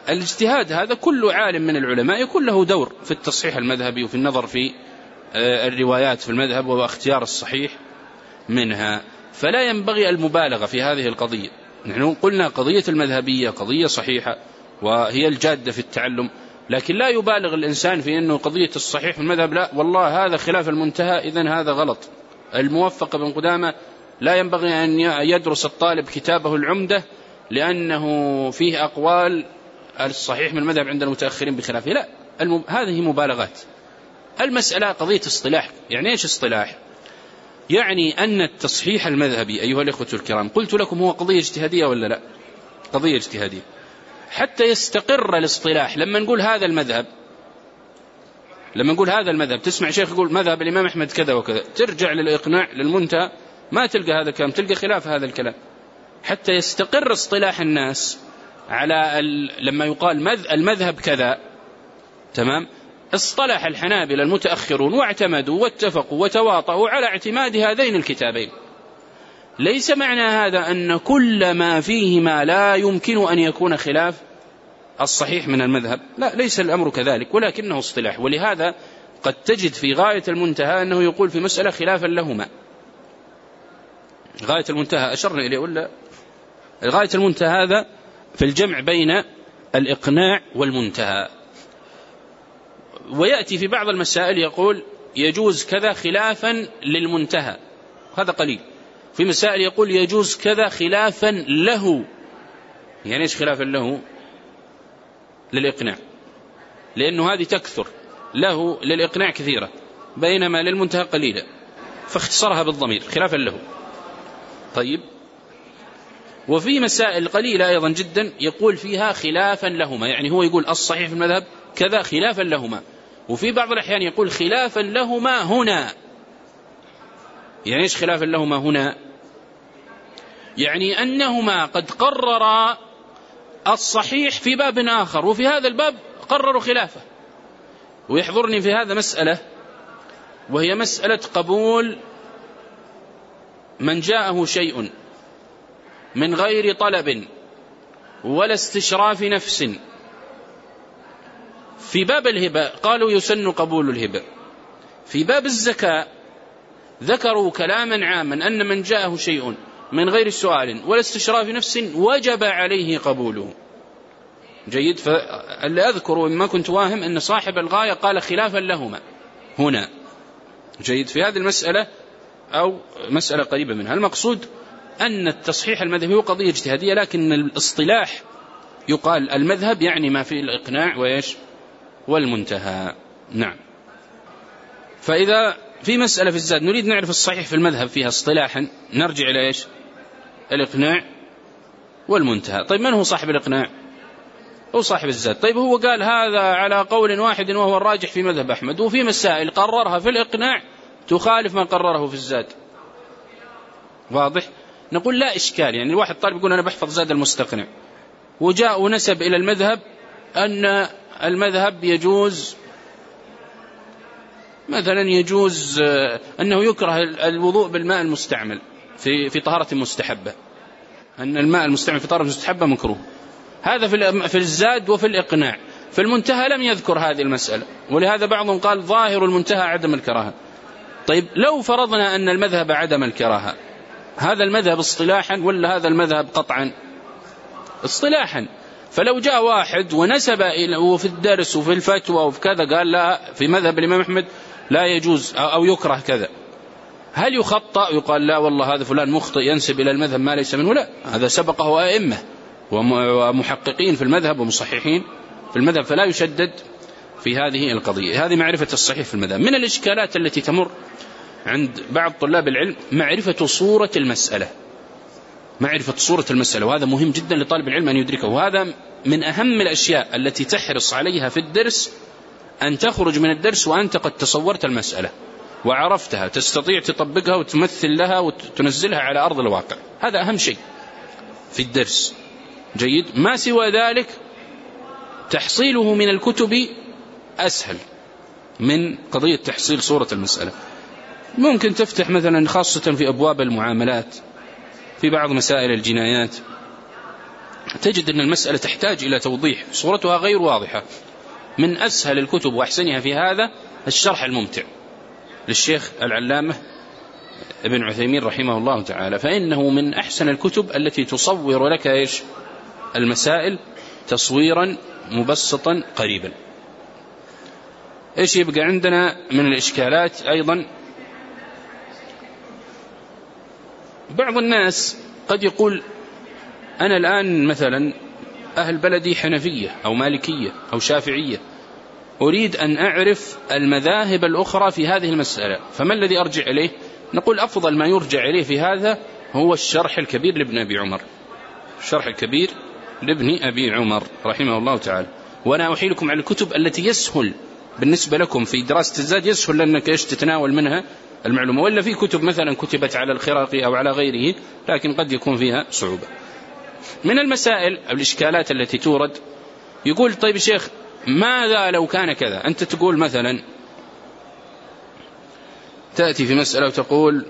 الاجتهاد هذا كل عالم من العلماء يكون له دور في التصحيح المذهبي وفي النظر في الروايات في المذهب واختيار الصحيح منها، فلا ينبغي المبالغة في هذه القضية. نحن قلنا قضية المذهبية قضية صحيحة وهي الجادة في التعلم، لكن لا يبالغ الإنسان في أنه قضية الصحيح في المذهب لا والله هذا خلاف المنتهى إذن هذا غلط. الموفق بن قدامة لا ينبغي أن يدرس الطالب كتابه العمدة لأنه فيه أقوال الصحيح من المذهب عند المتأخرين بخلافه، لا، المب... هذه مبالغات. المسألة قضية اصطلاح. يعني إيش اصطلاح؟ يعني أن التصحيح المذهبي أيها الأخوة الكرام قلت لكم هو قضية اجتهادية ولا لا؟ قضية اجتهادية. حتى يستقر الاصطلاح لما نقول هذا المذهب، لما نقول هذا المذهب تسمع شيخ يقول مذهب الإمام أحمد كذا وكذا، ترجع للإقناع للمنتهى ما تلقى هذا الكلام، تلقى خلاف هذا الكلام. حتى يستقر اصطلاح الناس على ال... لما يقال مذ... المذهب كذا، تمام، اصطلح الحنابلة المتأخرون واعتمدوا واتفقوا وتواطؤوا على اعتماد هذين الكتابين. ليس معنى هذا أن كل ما فيهما لا يمكن أن يكون خلاف الصحيح من المذهب، لا، ليس الأمر كذلك، ولكنه اصطلاح. ولهذا قد تجد في غاية المنتهى أنه يقول في مسألة خلافا لهما. غاية المنتهى أشرنا إليه ولا؟ غاية المنتهى هذا في الجمع بين الإقناع والمنتهى. ويأتي في بعض المسائل يقول يجوز كذا خلافا للمنتهى، هذا قليل. في مسائل يقول يجوز كذا خلافا له. يعني ايش خلافا له؟ للإقناع، لأنه هذه تكثر، له للإقناع كثيرة بينما للمنتهى قليلة، فاختصرها بالضمير خلافا له. طيب، وفي مسائل قليلة أيضا جدا يقول فيها خلافا لهما، يعني هو يقول الصحيح في المذهب كذا خلافا لهما، وفي بعض الأحيان يقول خلافا لهما هنا. يعني ايش خلافا لهما هنا؟ يعني أنهما قد قررا الصحيح في باب آخر وفي هذا الباب قرروا خلافه. ويحضرني في هذا مسألة، وهي مسألة قبول من جاءه شيء من غير طلب ولا استشراف نفس. في باب الهبة قالوا يسن قبول الهبة. في باب الزكاة ذكروا كلاما عاما أن من جاءه شيء من غير سؤال ولا استشراف نفس وجب عليه قبوله. جيد. فاللي أذكر وما كنت واهم أن صاحب الغاية قال خلافا لهما هنا. جيد. في هذه المسألة أو مسألة قريبة منها المقصود أن التصحيح المذهبي هو قضية اجتهادية، لكن الاصطلاح يقال المذهب يعني ما في الإقناع ويش والمنتهى. نعم. فإذا في مسألة في الزاد نريد نعرف الصحيح في المذهب فيها اصطلاحا، نرجع إلى إيش؟ الإقناع والمنتهى. طيب من هو صاحب الإقناع؟ هو صاحب الزاد. طيب هو قال هذا على قول واحد وهو الراجح في مذهب أحمد، وفي مسائل قررها في الإقناع تخالف ما قرره في الزاد. واضح؟ نقول لا إشكال. يعني الواحد طالب يقول أنا بحفظ زاد المستقنع وجاء ونسب إلى المذهب أن المذهب يجوز مثلا يجوز أنه يكره الوضوء بالماء المستعمل في في طهارة مستحبة، أن الماء المستعمل في طهارة مستحبة مكروه. هذا في في الزاد وفي الإقناع. في المنتهى لم يذكر هذه المسألة، ولهذا بعضهم قال ظاهر المنتهى عدم الكراهة. طيب لو فرضنا أن المذهب عدم الكراهة، هذا المذهب اصطلاحا ولا هذا المذهب قطعا؟ اصطلاحا. فلو جاء واحد ونسب إلى في الدرس وفي الفتوى وفي كذا قال لا في مذهب الإمام أحمد لا يجوز أو يكره كذا، هل يخطأ يقال لا والله هذا فلان مخطئ ينسب إلى المذهب ما ليس منه؟ لا، هذا سبقه أئمة ومحققين في المذهب ومصححين في المذهب، فلا يشدد في هذه القضية. هذه معرفة الصحيح في المذهب. من الإشكالات التي تمر عند بعض طلاب العلم معرفة صورة المسألة، معرفة صورة المسألة، وهذا مهم جدا لطالب العلم أن يدركه. وهذا من أهم الأشياء التي تحرص عليها في الدرس، أن تخرج من الدرس وأنت قد تصورت المسألة وعرفتها، تستطيع تطبقها وتمثل لها وتنزلها على أرض الواقع. هذا أهم شيء في الدرس. جيد. ما سوى ذلك تحصيله من الكتب أسهل من قضية تحصيل صورة المسألة. ممكن تفتح مثلا خاصة في أبواب المعاملات، في بعض مسائل الجنايات، تجد أن المسألة تحتاج إلى توضيح، صورتها غير واضحة. من أسهل الكتب وأحسنها في هذا الشرح الممتع للشيخ العلامة ابن عثيمين رحمه الله تعالى، فإنه من أحسن الكتب التي تصور لك إيش المسائل تصويرا مبسطا قريبا. إيش يبقى عندنا من الإشكالات أيضا؟ بعض الناس قد يقول أنا الآن مثلا أهل بلدي حنفية أو مالكية أو شافعية، أريد أن أعرف المذاهب الأخرى في هذه المسألة، فما الذي أرجع إليه؟ نقول أفضل ما يرجع إليه في هذا هو الشرح الكبير لابن أبي عمر، الشرح الكبير لابن أبي عمر رحمه الله تعالى. وأنا أحيلكم على الكتب التي يسهل بالنسبة لكم في دراسة الزاد، يسهل لأنك إيش تتناول منها المعلومة، ولا في كتب مثلا كتبت على الخراقي أو على غيره لكن قد يكون فيها صعوبة. من المسائل أو الإشكالات التي تورد، يقول طيب شيخ ماذا لو كان كذا؟ أنت تقول مثلا تأتي في مسألة وتقول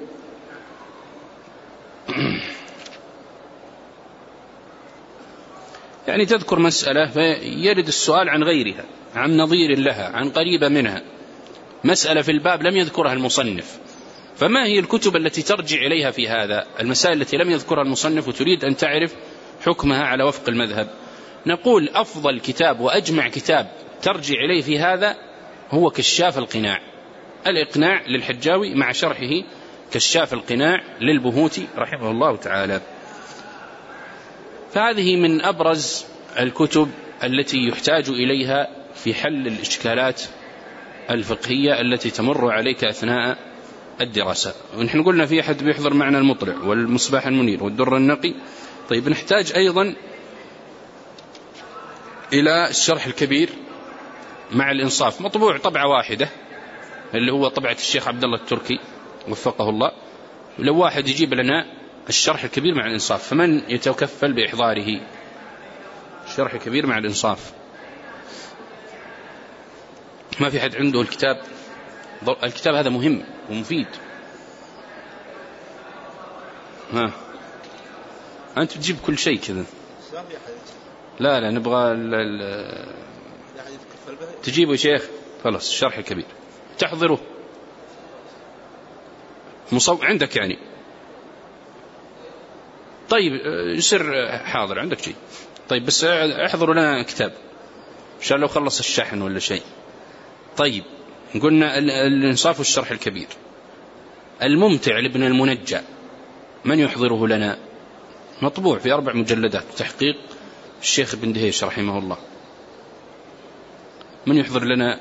يعني تذكر مسألة فيرد السؤال عن غيرها، عن نظير لها، عن قريبة منها، مسألة في الباب لم يذكرها المصنف، فما هي الكتب التي ترجع إليها في هذا المسائل التي لم يذكرها المصنف وتريد أن تعرف حكمها على وفق المذهب؟ نقول أفضل كتاب وأجمع كتاب ترجع إليه في هذا هو كشاف القناع، الإقناع للحجاوي مع شرحه كشاف القناع للبهوتي رحمه الله تعالى. فهذه من أبرز الكتب التي يحتاج إليها في حل الإشكالات الفقهية التي تمر عليك أثناء الدراسة. ونحن قلنا في أحد بيحضر معنا المطلع والمصباح المنير والدر النقي. طيب نحتاج أيضا إلى الشرح الكبير مع الإنصاف، مطبوع طبعة واحدة اللي هو طبعة الشيخ عبد الله التركي وفقه الله. لو واحد يجيب لنا الشرح الكبير مع الإنصاف، فمن يتكفل بإحضاره الشرح الكبير مع الإنصاف؟ ما في حد عنده الكتاب؟ الكتاب هذا مهم ومفيد. ها أنت تجيب كل شيء كذا؟ لا لا نبغى ال ال تجيبه شيخ خلاص الشرح الكبير تحضره مصور عندك يعني. طيب يصير حاضر عندك شيء. طيب بس احضروا لنا كتاب إن شاء الله لو خلص الشحن ولا شيء. طيب قلنا الإنصاف والشرح الكبير. الممتع لابن المنجى من يحضره لنا؟ مطبوع في أربع مجلدات تحقيق الشيخ بن دهيش رحمه الله. من يحضر لنا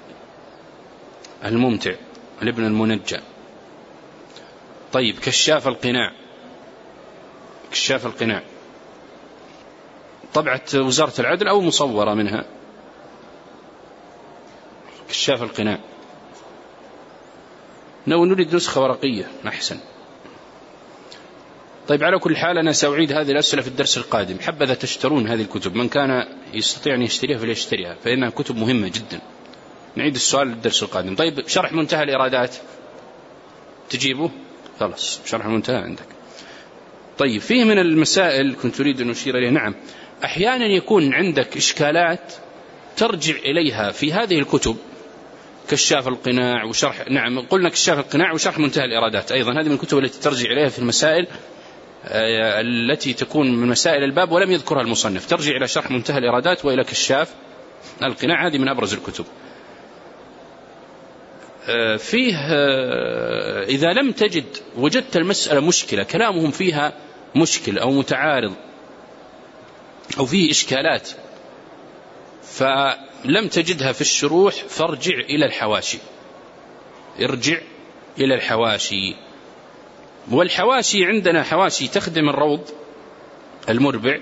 الممتع لابن المنجى؟ طيب كشاف القناع، كشاف القناع طبعة وزارة العدل أو مصورة منها؟ كشاف القناع. لو نريد نسخة ورقية أحسن. طيب على كل حال أنا سأعيد هذه الأسئلة في الدرس القادم. حبذا تشترون هذه الكتب، من كان يستطيع أن يشتريها فليشتريها فإنها كتب مهمة جدا. نعيد السؤال للدرس القادم. طيب شرح منتهى الإرادات تجيبه؟ خلاص شرح منتهى عندك. طيب فيه من المسائل كنت أريد أن أشير إليه. نعم أحيانا يكون عندك إشكالات ترجع إليها في هذه الكتب كشاف القناع وشرح، نعم قلنا كشاف القناع وشرح منتهى الإرادات أيضا، هذه من الكتب التي ترجع إليها في المسائل التي تكون من مسائل الباب ولم يذكرها المصنف، ترجع إلى شرح منتهى الإرادات وإلى كشاف القناع، هذه من أبرز الكتب. فيه إذا لم تجد وجدت المسألة مشكلة كلامهم فيها مشكل أو متعارض أو فيه إشكالات فلم تجدها في الشروح، فارجع إلى الحواشي، ارجع إلى الحواشي. والحواشي عندنا حواشي تخدم الروض المربع،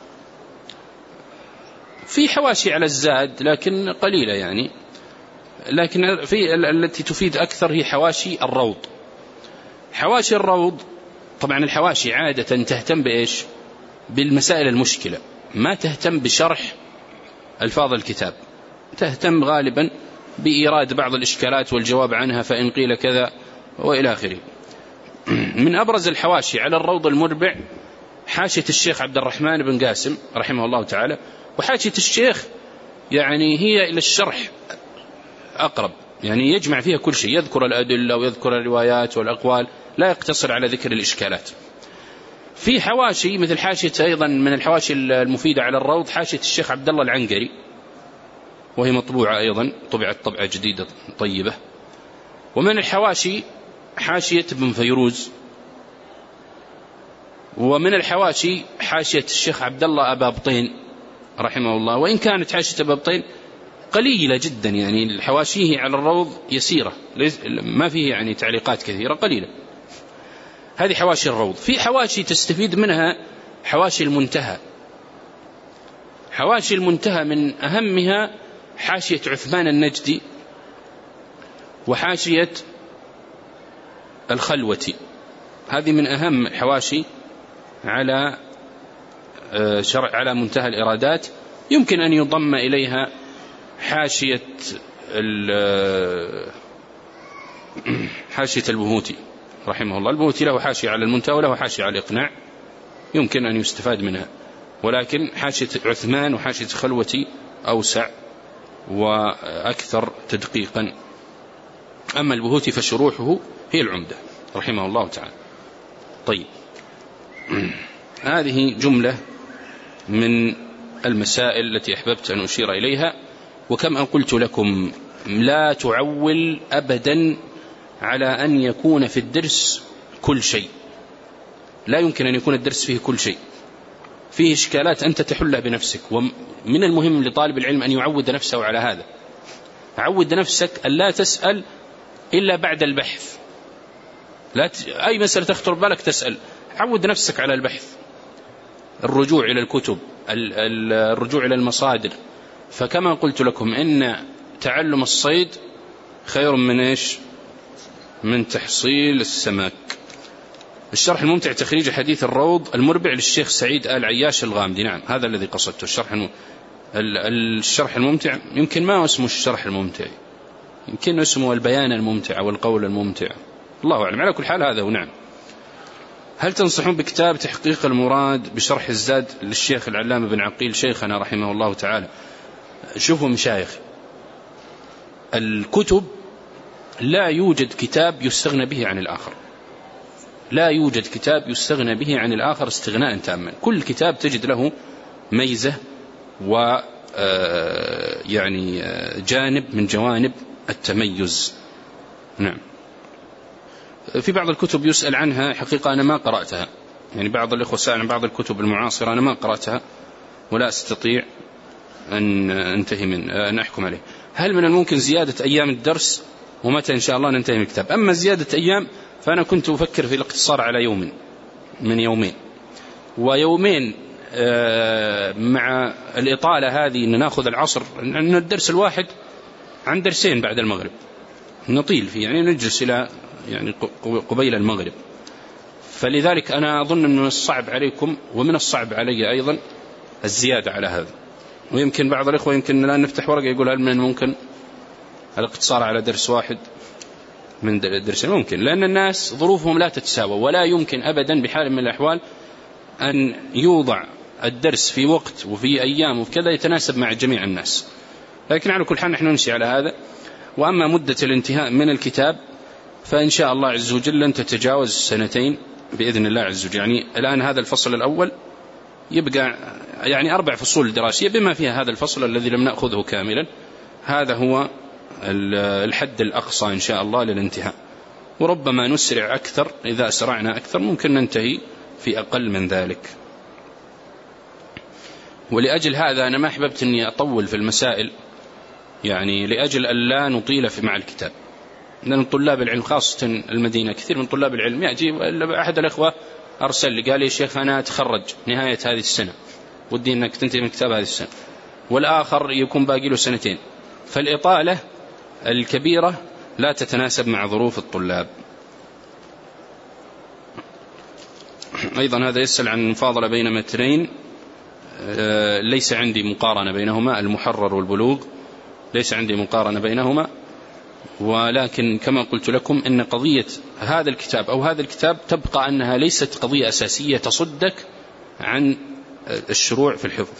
في حواشي على الزاد لكن قليلة يعني، لكن في التي تفيد أكثر هي حواشي الروض. حواشي الروض طبعا الحواشي عادة تهتم بإيش؟ بالمسائل المشكلة، ما تهتم بشرح ألفاظ الكتاب، تهتم غالبا بإيراد بعض الإشكالات والجواب عنها فإن قيل كذا وإلى آخره. من أبرز الحواشي على الروض المربع حاشية الشيخ عبد الرحمن بن قاسم رحمه الله تعالى، وحاشية الشيخ يعني هي إلى الشرح أقرب، يعني يجمع فيها كل شيء، يذكر الأدلة ويذكر الروايات والأقوال، لا يقتصر على ذكر الإشكالات. في حواشي مثل حاشية أيضا من الحواشي المفيدة على الروض حاشية الشيخ عبد الله العنقري، وهي مطبوعة أيضا، طبعت طبعة جديدة طيبة. ومن الحواشي حاشية ابن فيروز. ومن الحواشي حاشية الشيخ عبد الله أبابطين رحمه الله، وإن كانت حاشية أبابطين قليلة جدا، يعني الحواشيه على الروض يسيرة، ما فيه يعني تعليقات كثيرة، قليلة. هذه حواشي الروض. في حواشي تستفيد منها حواشي المنتهى. حواشي المنتهى من أهمها حاشية عثمان النجدي وحاشية الخلوتي، هذه من أهم الحواشي على شرع على منتهى الإرادات. يمكن أن يضم إليها حاشية حاشية البهوتي رحمه الله. البهوتي له حاشية على المنتهى وله حاشية على الإقناع، يمكن أن يستفاد منها، ولكن حاشية عثمان وحاشية خلوتي أوسع وأكثر تدقيقا. أما البهوتي فشروحه هي العمدة رحمه الله تعالى. طيب، هذه جملة من المسائل التي أحببت أن أشير إليها. وكم أن قلت لكم لا تعول أبدا على أن يكون في الدرس كل شيء، لا يمكن أن يكون الدرس فيه كل شيء، فيه إشكالات أنت تحلها بنفسك. ومن المهم لطالب العلم أن يعود نفسه على هذا. عود نفسك أن لا تسأل إلا بعد البحث، لا ت... أي مسألة تخطر بالك تسأل، عود نفسك على البحث، الرجوع إلى الكتب، الرجوع إلى المصادر. فكما قلت لكم إن تعلم الصيد خير من إيش؟ من تحصيل السمك. الشرح الممتع تخريج حديث الروض المربع للشيخ سعيد آل عياش الغامدي. نعم، هذا الذي قصدته. الشرح الم... الشرح الممتع يمكن ما اسمه الشرح الممتع، يمكن اسمه البيان الممتع أو القول الممتع، الله أعلم. على كل حال هذا هو. نعم. هل تنصحون بكتاب تحقيق المراد بشرح الزاد للشيخ العلامة بن عقيل شيخنا رحمه الله تعالى؟ شوفوا مشايخ، الكتب لا يوجد كتاب يستغنى به عن الآخر، لا يوجد كتاب يستغنى به عن الآخر استغناء تاما. كل كتاب تجد له ميزة و يعني جانب من جوانب التميز. نعم. في بعض الكتب يسأل عنها، حقيقة أنا ما قرأتها، يعني بعض الإخوة سأل عن بعض الكتب المعاصرة، أنا ما قرأتها ولا أستطيع أن أنتهي من أن أحكم عليه. هل من الممكن زيادة أيام الدرس ومتى إن شاء الله ننتهي من الكتاب؟ أما زيادة أيام فأنا كنت أفكر في الاقتصار على يوم من يومين، ويومين مع الإطالة هذه أن نأخذ العصر، أن الدرس الواحد عن درسين بعد المغرب نطيل فيه، يعني نجلس إلى يعني قبيل المغرب. فلذلك أنا أظن أن من الصعب عليكم ومن الصعب علي أيضا الزيادة على هذا. ويمكن بعض الإخوة يمكن الآن نفتح ورقة يقول هل من ممكن الاقتصار على درس واحد من درسين؟ ممكن، لأن الناس ظروفهم لا تتساوى، ولا يمكن أبدا بحال من الأحوال أن يوضع الدرس في وقت وفي أيام وفي كذا يتناسب مع جميع الناس. لكن على كل حال نحن نمشي على هذا. وأما مدة الانتهاء من الكتاب فإن شاء الله عز وجل لن تتجاوز سنتين بإذن الله عز وجل. يعني الآن هذا الفصل الأول يبقى يعني أربع فصول دراسية بما فيها هذا الفصل الذي لم نأخذه كاملا. هذا هو الحد الأقصى إن شاء الله للانتهاء، وربما نسرع أكثر، إذا أسرعنا أكثر ممكن ننتهي في أقل من ذلك. ولأجل هذا أنا ما أحببت أني أطول في المسائل، يعني لأجل أن لا نطيل في مع الكتاب، لأن طلاب العلم خاصة المدينة كثير من طلاب العلم يأتي. أحد الأخوة أرسل لي قال لي شيخ أنا أتخرج نهاية هذه السنة ودي أنك تنتهي من كتاب هذه السنة، والآخر يكون باقي له سنتين. فالإطالة الكبيرة لا تتناسب مع ظروف الطلاب. أيضا هذا يسأل عن المفاضلة بين متنين، ليس عندي مقارنة بينهما، المحرر والبلوغ ليس عندي مقارنة بينهما، ولكن كما قلت لكم إن قضية هذا الكتاب أو هذا الكتاب تبقى أنها ليست قضية أساسية تصدك عن الشروع في الحفظ.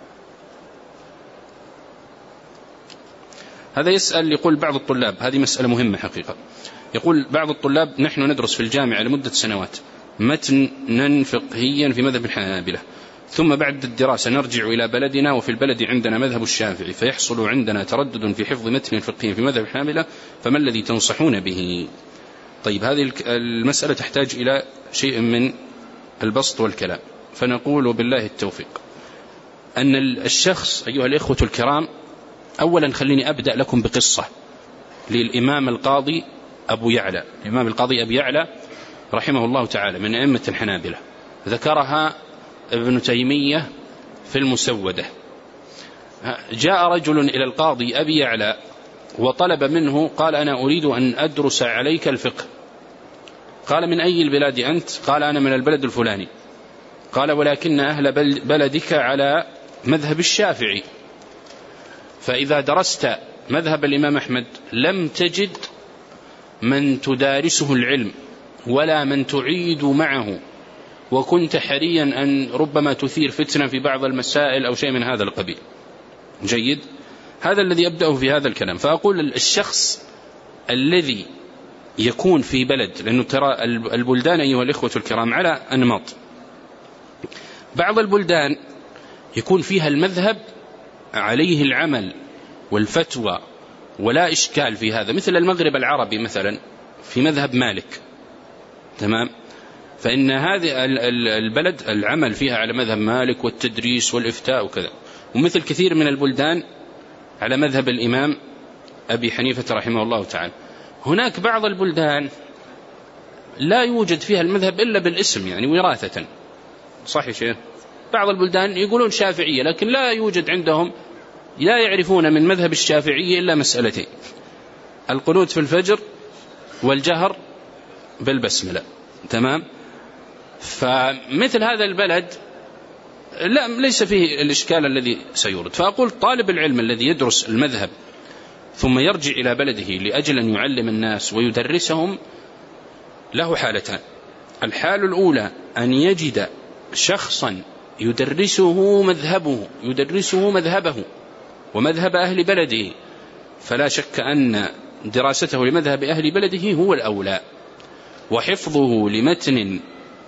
هذا يسأل يقول بعض الطلاب، هذه مسألة مهمة حقيقة، يقول بعض الطلاب نحن ندرس في الجامعة لمدة سنوات متنا فقهيا في مذهب الحنابلة، ثم بعد الدراسة نرجع إلى بلدنا وفي البلد عندنا مذهب الشافعي، فيحصل عندنا تردد في حفظ متن فقهي في مذهب الحنابلة، فما الذي تنصحون به؟ طيب، هذه المسألة تحتاج إلى شيء من البسط والكلام، فنقول بالله التوفيق أن الشخص أيها الإخوة الكرام، أولا خليني أبدأ لكم بقصة للإمام القاضي أبو يعلى. الإمام القاضي أبو يعلى رحمه الله تعالى من أئمة الحنابلة، ذكرها ابن تيمية في المسودة. جاء رجل إلى القاضي أبي يعلى وطلب منه، قال أنا أريد أن أدرس عليك الفقه. قال من أي البلاد أنت؟ قال أنا من البلد الفلاني. قال ولكن أهل بلدك على مذهب الشافعي، فإذا درست مذهب الإمام أحمد لم تجد من تدارسه العلم ولا من تعيد معه، وكنت حريا أن ربما تثير فتنة في بعض المسائل أو شيء من هذا القبيل. جيد، هذا الذي أبدأه في هذا الكلام. فأقول الشخص الذي يكون في بلد، لأنه ترى البلدان أيها الإخوة الكرام على أنماط، بعض البلدان يكون فيها المذهب عليه العمل والفتوى ولا إشكال في هذا، مثل المغرب العربي مثلا في مذهب مالك، تمام، فإن هذه البلد العمل فيها على مذهب مالك والتدريس والإفتاء وكذا. ومثل كثير من البلدان على مذهب الإمام أبي حنيفة رحمه الله تعالى. هناك بعض البلدان لا يوجد فيها المذهب إلا بالاسم، يعني وراثة، صح يا شيخ؟ بعض البلدان يقولون شافعية لكن لا يوجد عندهم، لا يعرفون من مذهب الشافعية إلا مسألتين: القنوت في الفجر والجهر بالبسملة، تمام. فمثل هذا البلد لا ليس فيه الإشكال الذي سيورد. فأقول طالب العلم الذي يدرس المذهب ثم يرجع إلى بلده لأجل أن يعلم الناس ويدرسهم له حالتان: الحال الأولى أن يجد شخصا يدرسه مذهبه يدرسه مذهبه ومذهب أهل بلده، فلا شك أن دراسته لمذهب أهل بلده هو الأولى، وحفظه لمتن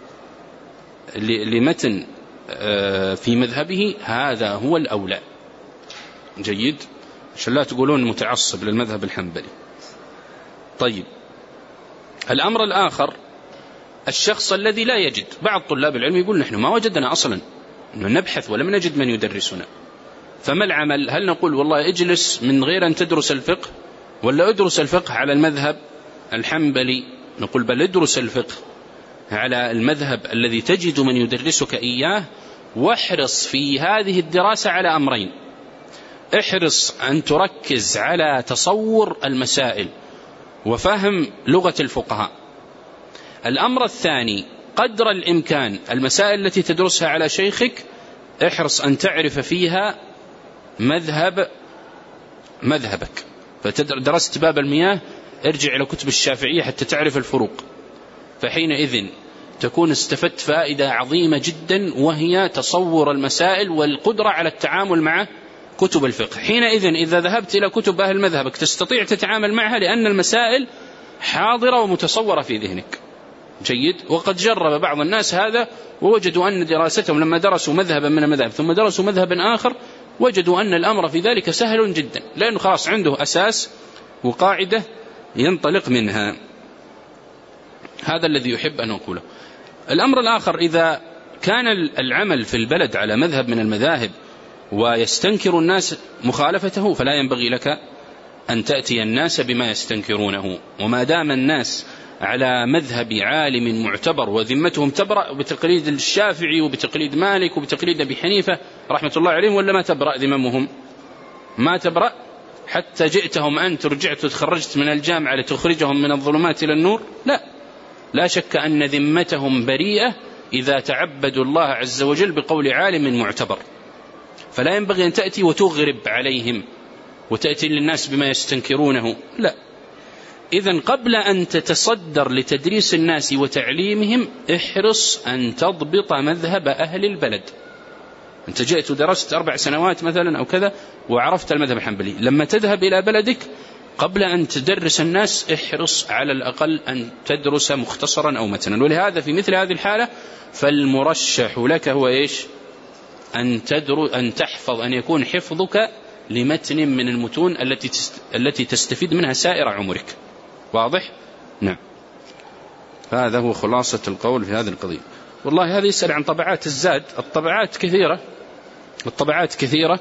لمتن في مذهبه هذا هو الأولى. جيد، عشان لا تقولون متعصب للمذهب الحنبلي. طيب، الأمر الآخر الشخص الذي لا يجد. بعض طلاب العلم يقول نحن ما وجدنا أصلا، نبحث ولم نجد من يدرسنا، فما العمل؟ هل نقول والله اجلس من غير أن تدرس الفقه، ولا ادرس الفقه على المذهب الحنبلي؟ نقول بل ادرس الفقه على المذهب الذي تجد من يدرسك إياه، واحرص في هذه الدراسة على أمرين: احرص أن تركز على تصور المسائل وفهم لغة الفقهاء. الأمر الثاني قدر الإمكان المسائل التي تدرسها على شيخك احرص أن تعرف فيها مذهب مذهبك. فدرست باب المياه ارجع إلى كتب الشافعية حتى تعرف الفروق، فحينئذ تكون استفدت فائدة عظيمة جدا، وهي تصور المسائل والقدرة على التعامل مع كتب الفقه. حينئذ إذا ذهبت إلى كتب أهل مذهبك تستطيع تتعامل معها، لأن المسائل حاضرة ومتصورة في ذهنك. جيد، وقد جرب بعض الناس هذا ووجدوا أن دراستهم لما درسوا مذهبا من المذاهب ثم درسوا مذهبا آخر وجدوا أن الأمر في ذلك سهل جدا، لأنه خلاص عنده أساس وقاعدة ينطلق منها. هذا الذي يحب أن أقوله. الأمر الآخر، إذا كان العمل في البلد على مذهب من المذاهب ويستنكر الناس مخالفته، فلا ينبغي لك أن تأتي الناس بما يستنكرونه. وما دام الناس على مذهب عالم معتبر وذمتهم تبرأ بتقليد الشافعي وبتقليد مالك وبتقليد أبي حنيفة رحمة الله عليهم، ولا ما تبرأ ذممهم؟ ما تبرأ. حتى جئتهم أنت رجعت وتخرجت من الجامعة لتخرجهم من الظلمات إلى النور؟ لا، لا شك أن ذمتهم بريئة إذا تعبدوا الله عز وجل بقول عالم معتبر. فلا ينبغي أن تأتي وتغرب عليهم وتأتي للناس بما يستنكرونه، لا. إذن قبل أن تتصدر لتدريس الناس وتعليمهم احرص أن تضبط مذهب أهل البلد. أنت جئت ودرست أربع سنوات مثلا أو كذا وعرفت المذهب الحنبلي، لما تذهب إلى بلدك قبل أن تدرس الناس احرص على الأقل أن تدرس مختصرا أو متنا. ولهذا في مثل هذه الحالة فالمرشح لك هو إيش؟ أن تدرس أن تحفظ، أن يكون حفظك لمتن من المتون التي التي تستفيد منها سائر عمرك. واضح؟ نعم. هذا هو خلاصة القول في هذه القضية. والله هذا يسأل عن طبعات الزاد. الطبعات كثيرة، الطبعات كثيرة،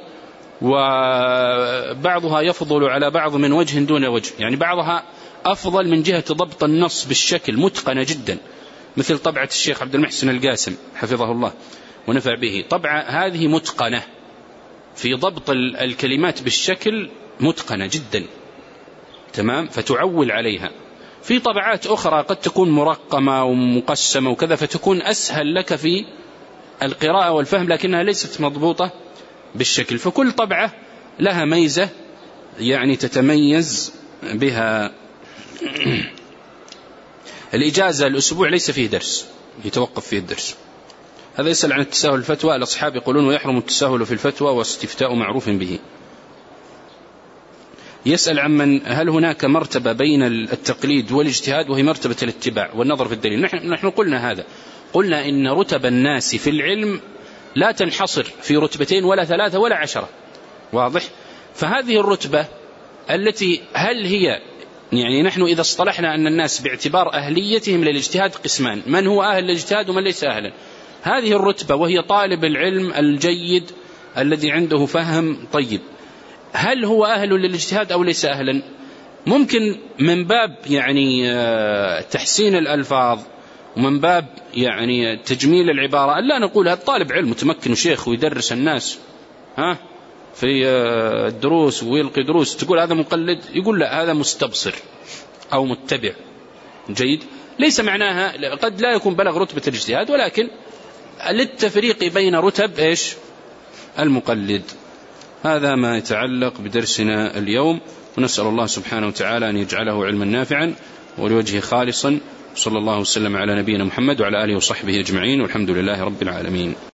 وبعضها يفضل على بعض من وجه دون وجه، يعني بعضها أفضل من جهة ضبط النص بالشكل متقنة جدا، مثل طبعة الشيخ عبد المحسن القاسم حفظه الله ونفع به. طبعة هذه متقنة في ضبط الكلمات بالشكل، متقنة جدا، تمام، فتعول عليها. في طبعات أخرى قد تكون مرقمة ومقسمة وكذا، فتكون أسهل لك في القراءة والفهم، لكنها ليست مضبوطة بالشكل. فكل طبعة لها ميزة يعني تتميز بها. الإجازة الأسبوع ليس فيه درس، يتوقف فيه الدرس. هذا يسأل عن التساهل الفتوى. الأصحاب يقولون ويحرم التساهل في الفتوى واستفتاء معروف به. يسأل عن من هل هناك مرتبة بين التقليد والاجتهاد، وهي مرتبة الاتباع والنظر في الدليل. نحن, نحن قلنا هذا، قلنا إن رتب الناس في العلم لا تنحصر في رتبتين ولا ثلاثة ولا عشرة. واضح؟ فهذه الرتبة التي هل هي يعني نحن إذا اصطلحنا أن الناس باعتبار أهليتهم للاجتهاد قسمان، من هو أهل الاجتهاد ومن ليس أهلا. هذه الرتبة وهي طالب العلم الجيد الذي عنده فهم طيب، هل هو أهل للاجتهاد أو ليس أهلا؟ ممكن من باب يعني تحسين الألفاظ ومن باب يعني تجميل العبارة ألا نقول هذا طالب علم متمكن وشيخ ويدرس الناس ها في الدروس ويلقي دروس، تقول هذا مقلد؟ يقول لا، هذا مستبصر أو متبع جيد. ليس معناها، قد لا يكون بلغ رتبة الاجتهاد، ولكن للتفريق بين رتب إيش المقلد. هذا ما يتعلق بدرسنا اليوم، ونسأل الله سبحانه وتعالى أن يجعله علما نافعا ولوجهه خالصا. صلى الله وسلم على نبينا محمد وعلى آله وصحبه أجمعين، والحمد لله رب العالمين.